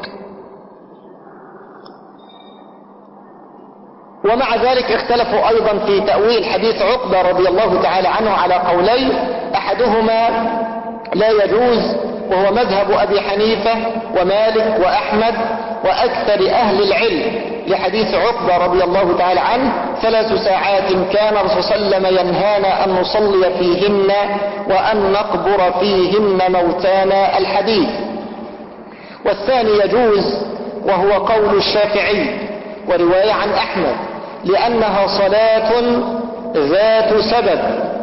ومع ذلك اختلفوا ايضا في تأويل حديث عقبة رضي الله تعالى عنه على قولين، احدهما لا يجوز وهو مذهب ابي حنيفة ومالك واحمد واكثر اهل العلم لحديث عقبة رضي الله تعالى عنه ثلاث ساعات كان الرسول صلى الله عليه وسلم ينهانا ان نصلي فيهن وان نقبر فيهن موتانا الحديث. والثاني يجوز وهو قول الشافعي ورواية عن احمد، لانها صلاة ذات سبب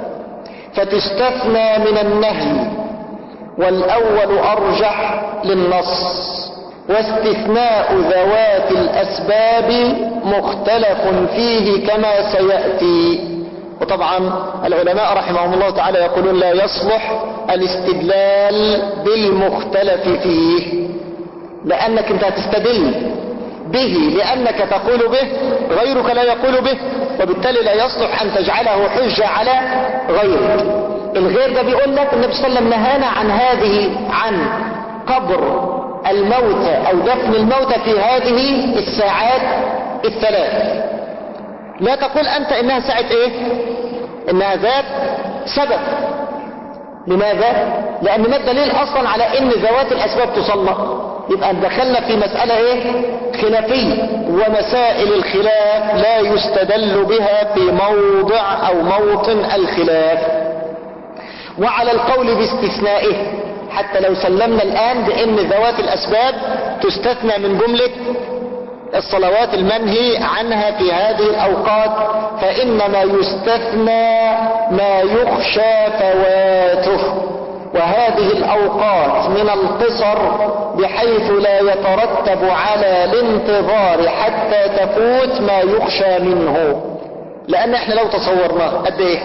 فتستثنى من النهي، والأول أرجح للنص، واستثناء ذوات الأسباب مختلف فيه كما سيأتي. وطبعا العلماء رحمهم الله تعالى يقولون لا يصلح الاستدلال بالمختلف فيه، لأنك انت هتستدل به لأنك تقول به غيرك لا يقول به، وبالتالي لا يصلح أن تجعله حجة على غيرك. الغير ده بيقول لك النبي صلى الله عليه وسلم نهانا عن هذه عن قبر الموتى أو دفن الموتى في هذه الساعات الثلاث. لا تقول أنت إنها ساعة إيه؟ إنها ذات سبب. لماذا؟ لأن ما الدليل أصلا على إن ذوات الأسباب تصلى؟ يبقى دخلنا في مسألة إيه؟ خلافية، ومسائل الخلاف لا يستدل بها في موضع أو موطن الخلاف. وعلى القول باستثنائه، حتى لو سلمنا الآن بأن ذوات الأسباب تستثنى من جملة الصلوات المنهي عنها في هذه الأوقات، فإنما يستثنى ما يخشى فواته، وهذه الأوقات من القصر بحيث لا يترتب على الانتظار حتى تفوت ما يخشى منه. لأن احنا لو تصورناه قد ايه؟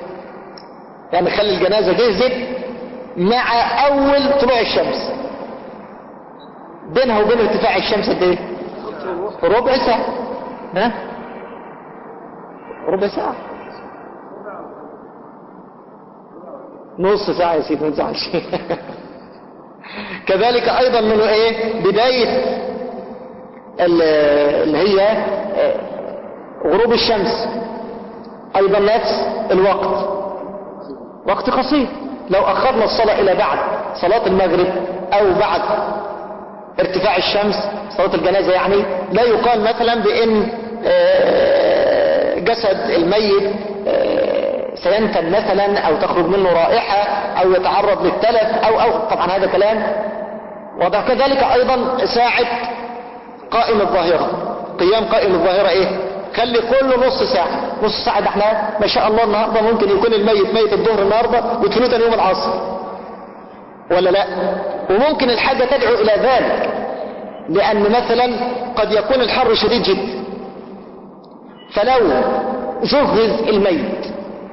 يعني خلي الجنازة جهزت مع أول طلوع الشمس، بينها وبين ارتفاع الشمس قد ايه؟ ربع ساعة. ها ربع ساعة، نص ساعة يا سيدي ما تزعلش. كذلك ايضا من ايه بداية اللي هي غروب الشمس ايضا نفس الوقت، وقت قصير. لو اخرنا الصلاة الى بعد صلاة المغرب او بعد ارتفاع الشمس صلاة الجنازة يعني، لا يقال مثلا بان جسد الميت سينتن مثلا او تخرج منه رائحة او يتعرض للتلف او او طبعا هذا كلام وضع. كذلك ايضا ساعة قائم الظاهرة، قيام قائم الظاهرة ايه، خلي كله نص ساعة. نص ساعة ده احنا ما شاء الله النهاردة ممكن يكون الميت ميت الظهر النهاردة ويدفنوه تاني يوم العصر ولا لا، وممكن الحاجة تدعو الى ذلك، لان مثلا قد يكون الحر شديد جدا، فلو جهز الميت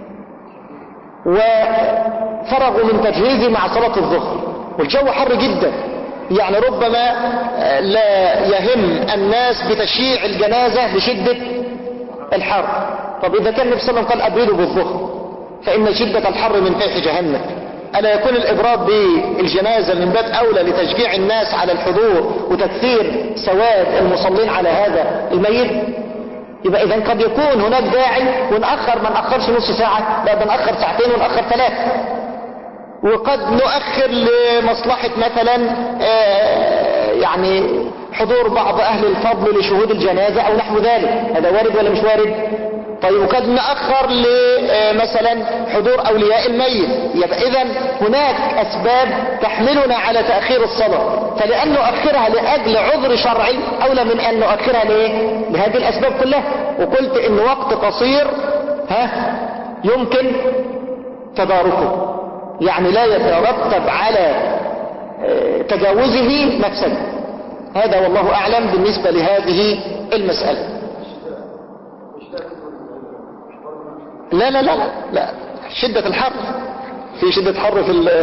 وفرغوا من تجهيزه مع صلاة الظهر والجو حر جدا، يعني ربما لا يهم الناس بتشييع الجنازة لشدة الحر. طب إذا كان النبي صلى الله عليه وسلم قال أبردوا بالظهر فإن شدة الحر من فيح جهنم، ألا يكون الإبراد بالجنازة من باب أولى لتشجيع الناس على الحضور وتكثير سواد المصلين على هذا الميت؟ يبقى إذن قد يكون هناك داعي ونأخر، ما نأخرش نص ساعة، لا بنأخر ساعتين ونأخر ثلاثة، وقد نؤخر لمصلحة مثلا يعني حضور بعض أهل الفضل لشهود الجنازة أو نحو ذلك، هذا وارد ولا مش وارد؟ طيب وقد نأخر لمثلا حضور أولياء الميت، يبقى إذن هناك أسباب تحملنا على تأخير الصلاة، فلأن نؤخرها لأجل عذر شرعي أولى من أن نؤخرها لإيه؟ لهذه الأسباب كلها. وقلت إن وقت قصير ها يمكن تداركه، يعني لا يترتب على تجاوزه مفسدة. هذا والله أعلم بالنسبة لهذه المسألة. لا لا لا لا, لا. شدة الحر، في شدة حر في ال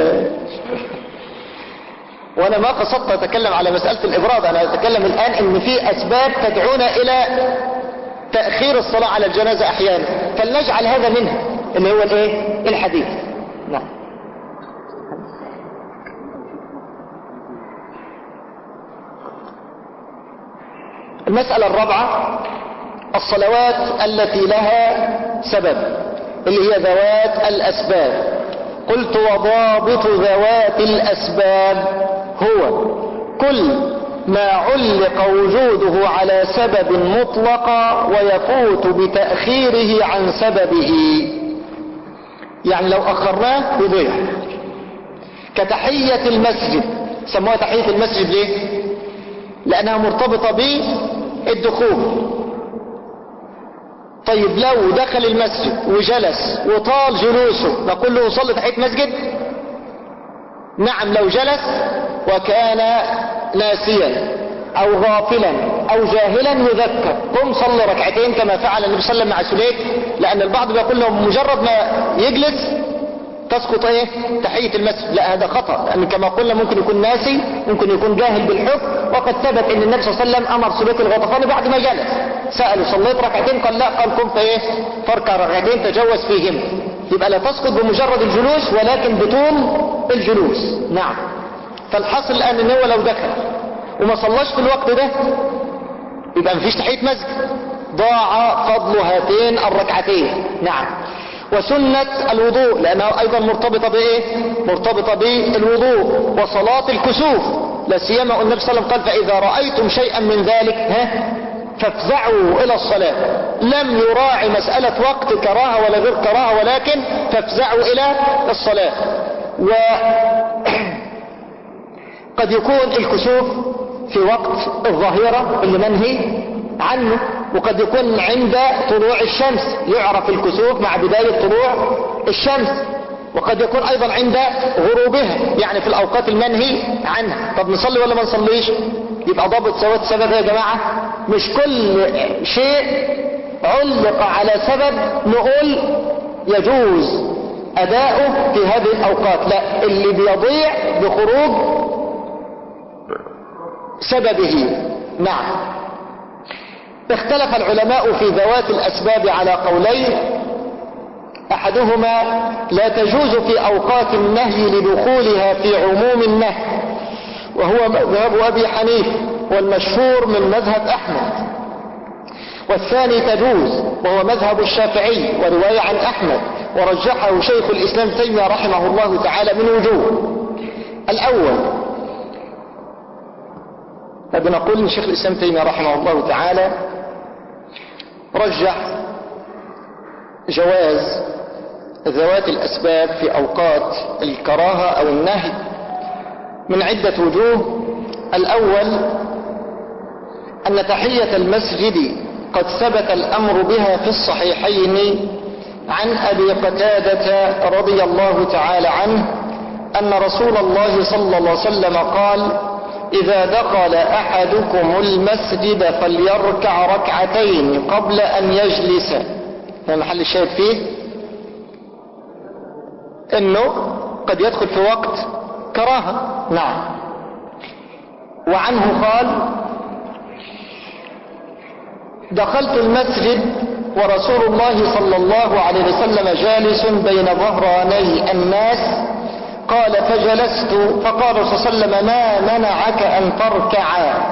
وانا ما قصدت اتكلم على مسألة الابراد، انا اتكلم الان ان في اسباب تدعونا الى تأخير الصلاة على الجنازة احيانا، فلنجعل هذا منها اللي هو الايه الحديث. نعم. المسألة الرابعة الصلوات التي لها سبب اللي هي ذوات الأسباب. قلت وضابط ذوات الأسباب هو كل ما علق وجوده على سبب مطلقا ويفوت بتأخيره عن سببه، يعني لو أخرناه يضيع. كتحية المسجد، سموها تحية المسجد ليه؟ لأنها مرتبطة بالدخول. طيب لو دخل المسجد وجلس وطال جلوسه نقول له صلي تحية مسجد؟ نعم لو جلس وكان ناسيا او غافلا او جاهلا يذكر قم صلي ركعتين كما فعل النبي صلى الله عليه وسلم مع سليك، لان البعض بيقول له مجرد ما يجلس تسقط ايه تحية المسجد. لا هذا خطأ، لان كما قلنا ممكن يكون ناسي ممكن يكون جاهل بالحكم، وقد ثبت ان النبي صلى الله عليه وسلم امر سليك الغطفاني بعد ما جلس سأله صليت ركعتين؟ قال لا، قال قم فايه فاركع ركعتين تجوز فيهم. يبقى لا تسقط بمجرد الجلوس ولكن بطول الجلوس. نعم. فالحاصل الان ان هو لو دخل وما صلاش في الوقت ده يبقى مفيش تحية مسجد، ضاع فضل هاتين الركعتين. نعم. وسنة الوضوء لأنها أيضا مرتبطة بإيه؟ مرتبطة بالوضوء. وصلاة الكسوف لا سيما النبي صلى الله عليه وسلم قال فإذا رأيتم شيئا من ذلك ها فافزعوا إلى الصلاة. لم يراعي مسألة وقت كراهة ولا غير كراهة، ولكن فافزعوا إلى الصلاة. وقد يكون الكسوف في وقت الظهيرة اللي منهي عنه، وقد يكون عند طلوع الشمس، يعرف الكسوف مع بداية طلوع الشمس، وقد يكون ايضا عند غروبها يعني في الاوقات المنهي عنها. طب نصلي ولا ما نصليش؟ يبقى ضابط سوات السبب يا جماعة، مش كل شيء علق على سبب نقول يجوز اداؤه في هذه الاوقات، لا، اللي بيضيع بخروج سببه. نعم. اختلف العلماء في ذوات الأسباب على قولين. أحدهما لا تجوز في أوقات النهي لدخولها في عموم النهي، وهو مذهب أبي حنيفة والمشهور من مذهب أحمد. والثاني تجوز وهو مذهب الشافعي ورواية عن أحمد، ورجحه شيخ الإسلام تيمية رحمه الله تعالى من وجوه. الأول فبنقول إن شيخ الإسلام تيمية رحمه الله تعالى رجح جواز ذوات الأسباب في أوقات الكراهة أو النهي من عدة وجوه. الأول أن تحية المسجد قد ثبت الأمر بها في الصحيحين عن أبي قتادة رضي الله تعالى عنه أن رسول الله صلى الله عليه وسلم قال: إذا دخل أحدكم المسجد فليركع ركعتين قبل أن يجلس. ما محل الشاهد فيه؟ إنه قد يدخل في وقت كراهة. نعم. وعنه قال: دخلت المسجد ورسول الله صلى الله عليه وسلم جالس بين ظهراني الناس، قال: فجلست فقال صلى الله عليه وسلم: ما منعك أن تركع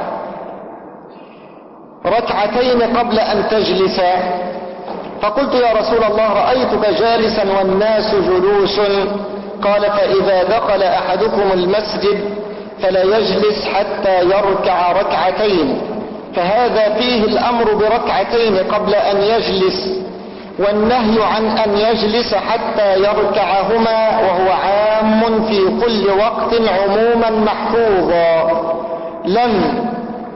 ركعتين قبل أن تجلس؟ فقلت: يا رسول الله رأيتك جالسا والناس جلوس. قال: فإذا دخل أحدكم المسجد فلا يجلس حتى يركع ركعتين، فهذا فيه الأمر بركعتين قبل أن يجلس، والنهي عن أن يجلس حتى يركعهما، وهو عام في كل وقت عموما محفوظا لم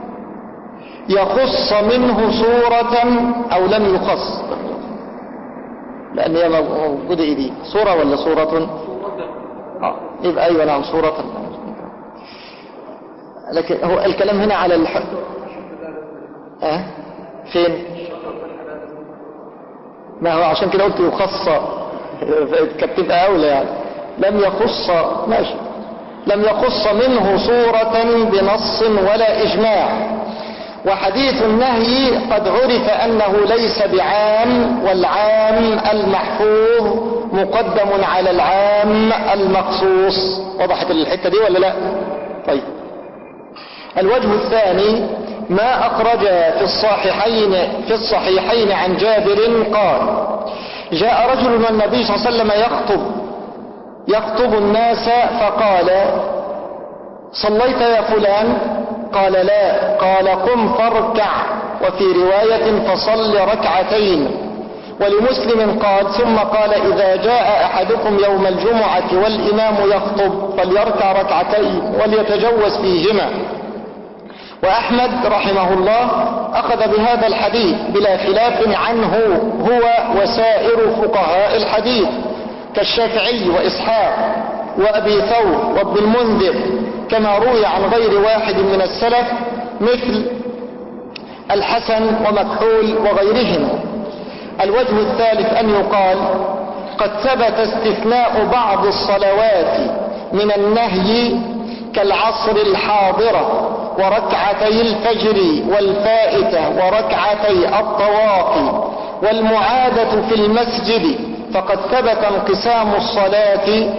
يخص منه صورة أو لم يخص، لأن هي موجودة إيدي صورة ولا صورة؟ آه. يبقى أيوة نعم صورة. لكن هو الكلام هنا على الحق. أه؟ فين؟ ما هو عشان كده قلت يخص كتب أولى يعني. لم يخص ماشي، لم يخص منه صورة بنص ولا إجماع. وحديث النهي قد عرف أنه ليس بعام، والعام المحفوظ مقدم على العام المخصوص. وضحت الحتة دي ولا لا؟ طيب. الوجه الثاني ما أخرج في الصحيحين في الصحيحين عن جابر قال: جاء رجل من النبي صلى الله عليه وسلم يخطب يخطب الناس فقال: صليت يا فلان؟ قال: لا. قال: قم فاركع. وفي رواية: فصل ركعتين. ولمسلم قال: ثم قال: إذا جاء أحدكم يوم الجمعة والإمام يخطب فليركع ركعتين وليتجوز فيهما. وأحمد رحمه الله أخذ بهذا الحديث بلا خلاف عنه هو وسائر فقهاء الحديث كالشافعي وإسحاق وأبي ثور وابن المنذر، كما روي عن غير واحد من السلف مثل الحسن ومكحول وغيرهم. الوجه الثالث أن يقال: قد ثبت استثناء بعض الصلوات من النهي كالعصر الحاضرة وركعتي الفجر والفائتة وركعتي الطواف والمعادة في المسجد، فقد ثبت انقسام الصلاة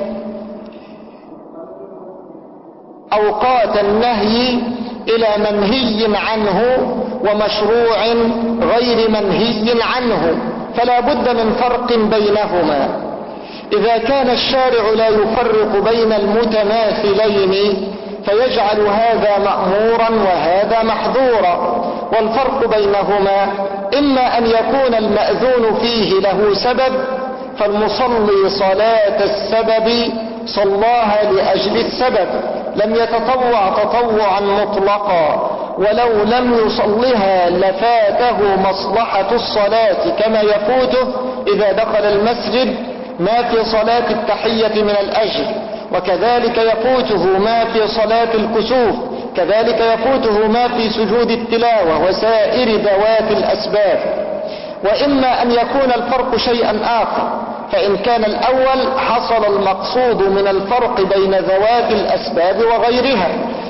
أوقات النهي إلى منهي عنه ومشروع غير منهي عنه، فلا بد من فرق بينهما. إذا كان الشارع لا يفرق بين المتماثلين فيجعل هذا مأمورا وهذا محظورا، والفرق بينهما إما أن يكون المأذون فيه له سبب، فالمصلي صلاة السبب صلاها لأجل السبب، لم يتطوع تطوعا مطلقا، ولو لم يصلها لفاته مصلحة الصلاة، كما يفوته إذا دخل المسجد ما في صلاة التحية من الأجر، وكذلك يفوته ما في صلاة الكسوف، كذلك يفوته ما في سجود التلاوة وسائر ذوات الأسباب. وإما أن يكون الفرق شيئا آخر، فإن كان الأول حصل المقصود من الفرق بين ذوات الأسباب وغيرها،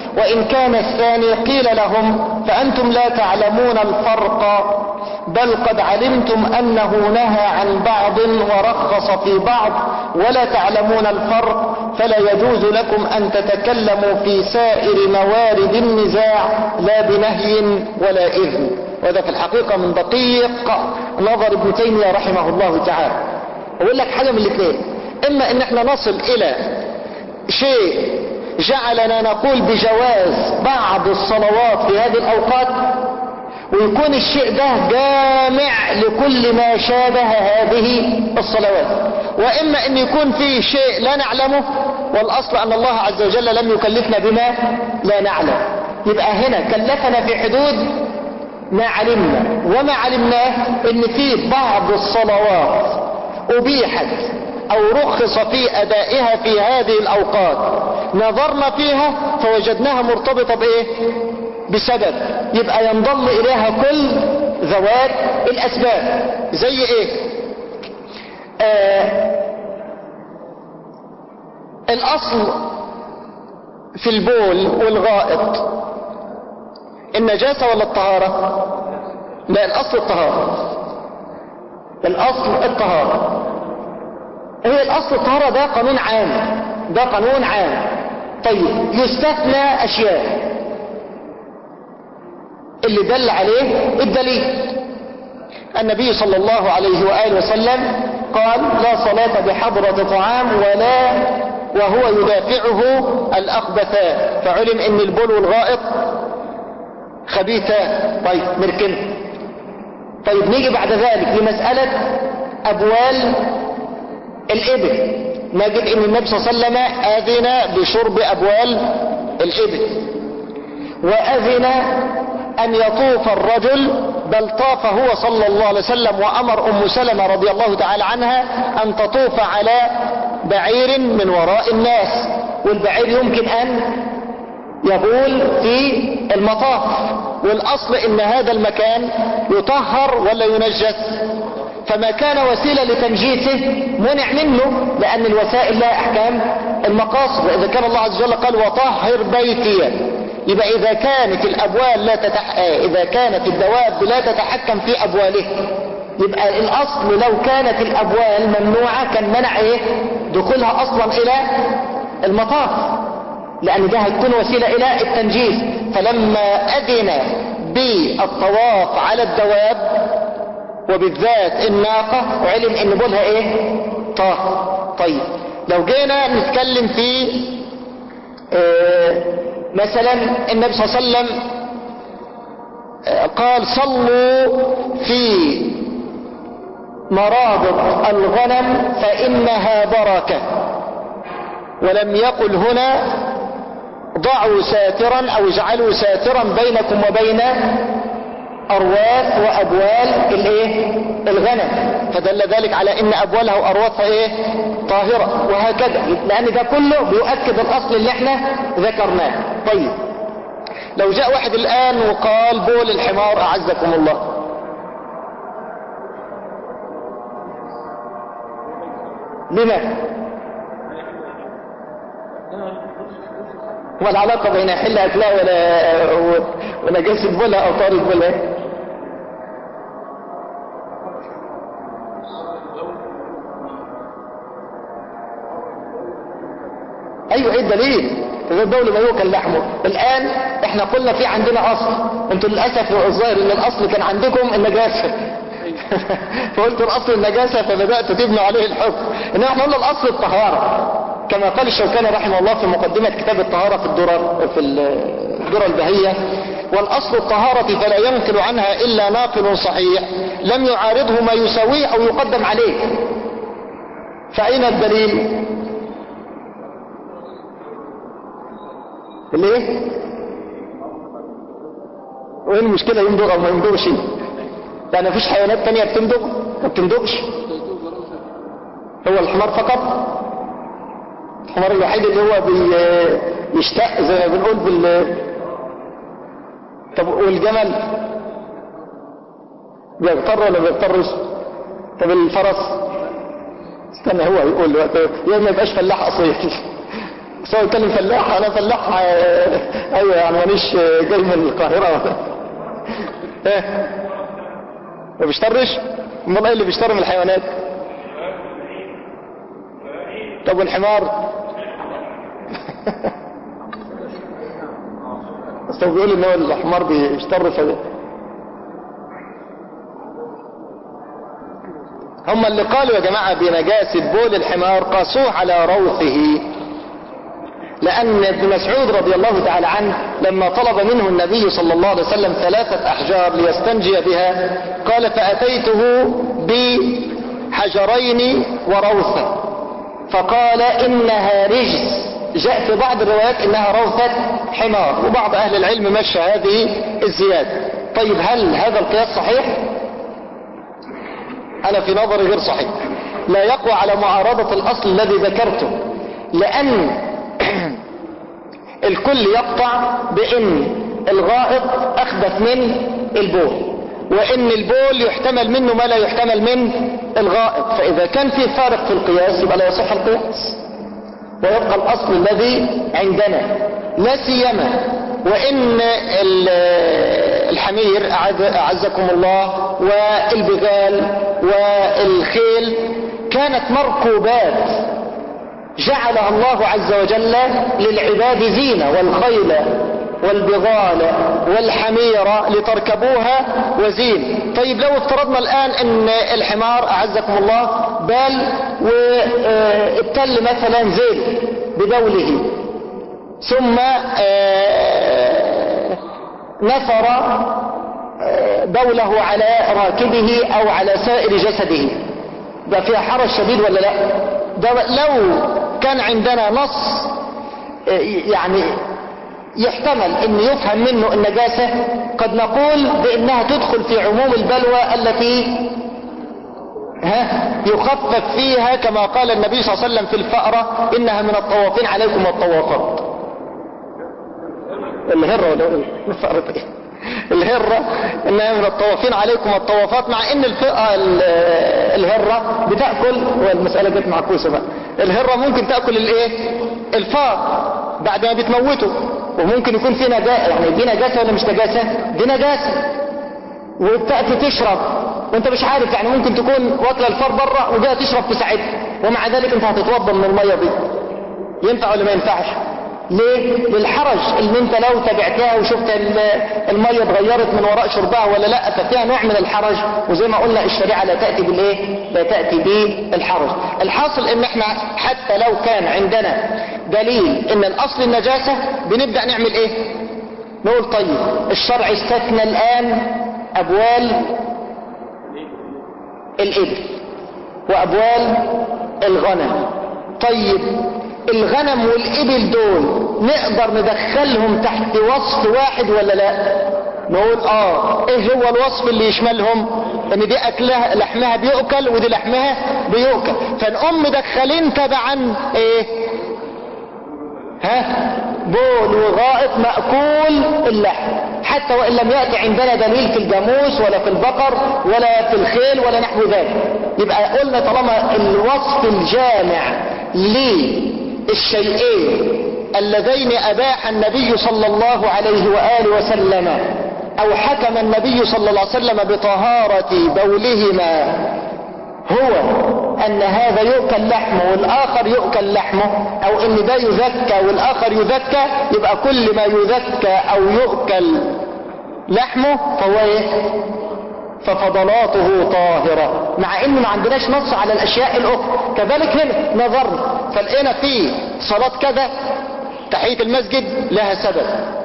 وإن كان الثاني قيل لهم فأنتم لا تعلمون الفرق بل قد علمتم أنه نهى عن بعض ورخص في بعض ولا تعلمون الفرق فلا يجوز لكم أن تتكلموا في سائر موارد النزاع لا بنهي ولا إذن. وهذا في الحقيقة من دقيق نظر ابن تيمية رحمه الله تعالى. أقول لك حاجة من الاثنين، إما إن احنا نصل إلى شيء جعلنا نقول بجواز بعض الصلوات في هذه الأوقات ويكون الشيء ده جامع لكل ما شابه هذه الصلوات، وإما أن يكون فيه شيء لا نعلمه والأصل أن الله عز وجل لم يكلفنا بما لا نعلم. يبقى هنا كلفنا في حدود ما علمنا، وما علمناه أن في بعض الصلوات أبيحت أو رخص في أدائها في هذه الأوقات نظرنا فيها فوجدناها مرتبطة بإيه؟ بسبب، يبقى ينضم إليها كل ذوات الأسباب. زي إيه؟ آه الأصل في البول والغائط النجاسة ولا الطهارة؟ لا، الأصل الطهارة. الأصل الطهارة هي الأصل الطهارة، ده قانون عام، ده قانون عام. طيب يستثنى أشياء اللي دل عليه الدليل. النبي صلى الله عليه وآله وسلم قال لا صلاة بحضرة طعام ولا وهو يدافعه الأخبثان، فعلم ان البول والغائط خبيثان. طيب نركن. طيب نيجي بعد ذلك لمسألة أبوال الإبل، نجد ان النبي صلى الله عليه وسلم أذن بشرب أبوال الإبل، وأذن أن يطوف الرجل، بل طاف هو صلى الله عليه وسلم وأمر أم سلمة رضي الله تعالى عنها أن تطوف على بعير من وراء الناس، والبعير يمكن أن يبول في المطاف، والأصل إن هذا المكان يطهر ولا ينجس، فما كان وسيلة لتنجيسه منع منه، لأن الوسائل لها أحكام المقاصد. وإذا كان الله عز وجل قال وطهر بيتي، يبقى إذا كانت الأبوال لا تتح... إذا كانت الدواب لا تتحكم في أبواله، يبقى الأصل لو كانت الأبوال ممنوعة كان منع إيه؟ دخولها أصلا إلى المطاف، لأن ده هتكون وسيلة إلى التنجيس. فلما أذن بالطواف على الدواب وبالذات الناقة وعلم إن بولها إيه؟ طاهر. طيب لو جينا نتكلم في آه مثلا النبي صلى الله عليه وسلم قال صلوا في مرابط الغنم فإنها بركة، ولم يقل هنا ضعوا ساترا أو اجعلوا ساترا بينكم وبين أرواث وأبوال الايه الغنم، فدل ذلك على ان أبوالها وأرواثها ايه طاهرة، وهكذا، لأن ده كله بيؤكد الأصل اللي احنا ذكرناه. طيب لو جاء واحد الآن وقال بول الحمار أعزكم الله، لماذا؟ وما العلاقة بين حل أكلها ولا ونجاسة بولها أو طارق بولها؟ ايوه ايه الدليل؟ اذا البول ما يوكل لحمه. الان احنا قلنا في عندنا اصل، انتوا للاسف الظاهر ان الاصل كان عندكم النجاسه فقلتوا الاصل النجاسه فبداتوا تبنوا عليه الحكم، انما احنا قلنا الاصل الطهاره، كما قال الشوكاني رحمه الله في مقدمه كتاب الطهاره في الدرر في الدرر البهيه: والاصل الطهاره فلا ينقل عنها الا ناقل صحيح لم يعارضه ما يساويه او يقدم عليه. فاين الدليل؟ ليه؟ وايه المشكلة يمضغ او ما يمضغش؟ يعني مفيش حيوانات تانية بتمضغ ما بتمضغش؟ هو الحمار فقط؟ الحمار الوحيد اللي هو بيشتاق زي ما بنقول بال طب والجمل بيضطر ولا بيضطرش؟ طب الفرس؟ استنى هو يقول له يا ما يبقاش فلاح اصيل بس هو يتكلم فلاح، انا فلاح آه، ايوه يعني مانيش جاي من القاهرة. ايه ما بيشترش؟ امال ايه اللي بيشتر من الحيوانات؟ طب والحمار؟ بس هو بيقول ان هو الحمار بيشتر فده. هم اللي قالوا يا جماعة بنجاسة بول الحمار قاسوه على روثه، لأن ابن مسعود رضي الله تعالى عنه لما طلب منه النبي صلى الله عليه وسلم ثلاثة أحجار ليستنجي بها قال فأتيته بحجرين وروثة، فقال إنها رجس. جاء في بعض الروايات إنها روثة حمار، وبعض أهل العلم مشى هذه الزيادة. طيب هل هذا القياس صحيح؟ أنا في نظري غير صحيح، لا يقوى على معارضة الأصل الذي ذكرته، لأن الكل يقطع بأن الغائط أخبث من البول، وأن البول يحتمل منه ما لا يحتمل من الغائط، فإذا كان في فارق في القياس يبقى لا يصح القياس، ويبقى الأصل الذي عندنا. لا سيما وإن الحمير أعزكم الله والبغال والخيل كانت مركوبات جعلها الله عز وجل للعباد زينة، والخيل والبغال والحمير لتركبوها وزين. طيب لو افترضنا الآن ان الحمار أعزكم الله بال وابتل مثلا زيل بدوله، ثم نثر بوله على راكبه او على سائر جسده، ده فيها حرج شديد ولا لا؟ ده لو كان عندنا نص يعني يحتمل ان يفهم منه النجاسة قد نقول بانها تدخل في عموم البلوى التي ها يخفف فيها، كما قال النبي صلى الله عليه وسلم في الفأرة انها من الطوافين عليكم والطوافات. الهرة ولا الفأرة ايه؟ الهرة انها من الطوافين عليكم الطوافات، مع ان الفئة الهرة بتأكل، والمسألة جت معكوسة بقى، الهرة ممكن تأكل الايه الفار بعد ما بتموته، وممكن يكون في نجاسة، يعني دي نجاسة ولا مش نجاسة؟ دي نجاسة، وبتأتي تشرب وانت مش عارف، يعني ممكن تكون واكله الفار بره وجاء تشرب في ساعتها، ومع ذلك انت هتتوضى من المية دي، ينفع ولا ما ينفعش؟ ليه؟ للحرج اللي انت لو تبعتها وشفت المية اتغيرت من وراء شربها ولا لا، ففيها نوع من الحرج، وزي ما قلنا الشريعة لا تأتي بالايه؟ لا تأتي بالحرج. الحاصل ان احنا حتى لو كان عندنا دليل ان الاصل النجاسة بنبدأ نعمل ايه؟ نقول طيب الشرع استثنى الان ابوال الابل وابوال الغنم. طيب الغنم والإبل دول نقدر ندخلهم تحت وصف واحد ولا لا؟ نقول اه. ايه هو الوصف اللي يشملهم؟ ان دي اكلها لحمها بيؤكل ودي لحمها بيؤكل، فنقوم مدخلين تبعا ايه؟ ها بول وغائط مأكول اللحم، حتى وإن لم يأتي عندنا دليل في الجاموس ولا في البقر ولا في الخيل ولا نحو ذلك. يبقى قلنا طالما الوصف الجامع للشيئين اللذين أباح النبي صلى الله عليه وآله وسلم أو حكم النبي صلى الله عليه وسلم بطهارة بولهما هو أن هذا يؤكل لحمه والآخر يؤكل لحمه، أو أن ده يذكى والآخر يذكى، يبقى كل ما يذكى أو يؤكل لحمه فهو إيه؟ ففضلاته طاهرة، مع أن ما عندناش نص على الأشياء الأخرى. كذلك هنا نظر فلقينا في صلاة كذا تحية المسجد لها سبب،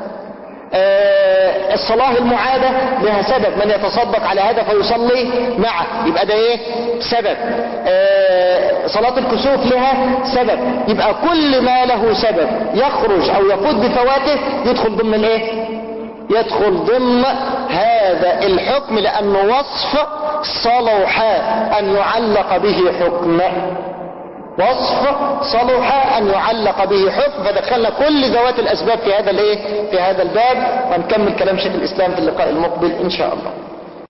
آه الصلاة المعادة لها سبب، من يتصدق على هذا فيصلي معه، يبقى ده ايه؟ سبب. آه صلاة الكسوف لها سبب، يبقى كل ما له سبب يخرج او يفوت بفواته يدخل ضمن الايه؟ يدخل ضمن هذا الحكم، لانه وصف صلح ان يعلق به حكم، وصف صلح ان يعلق به حكم، فدخلنا كل ذوات الاسباب في هذا الايه؟ في هذا الباب. ونكمل كلام شيخ الاسلام في اللقاء المقبل ان شاء الله.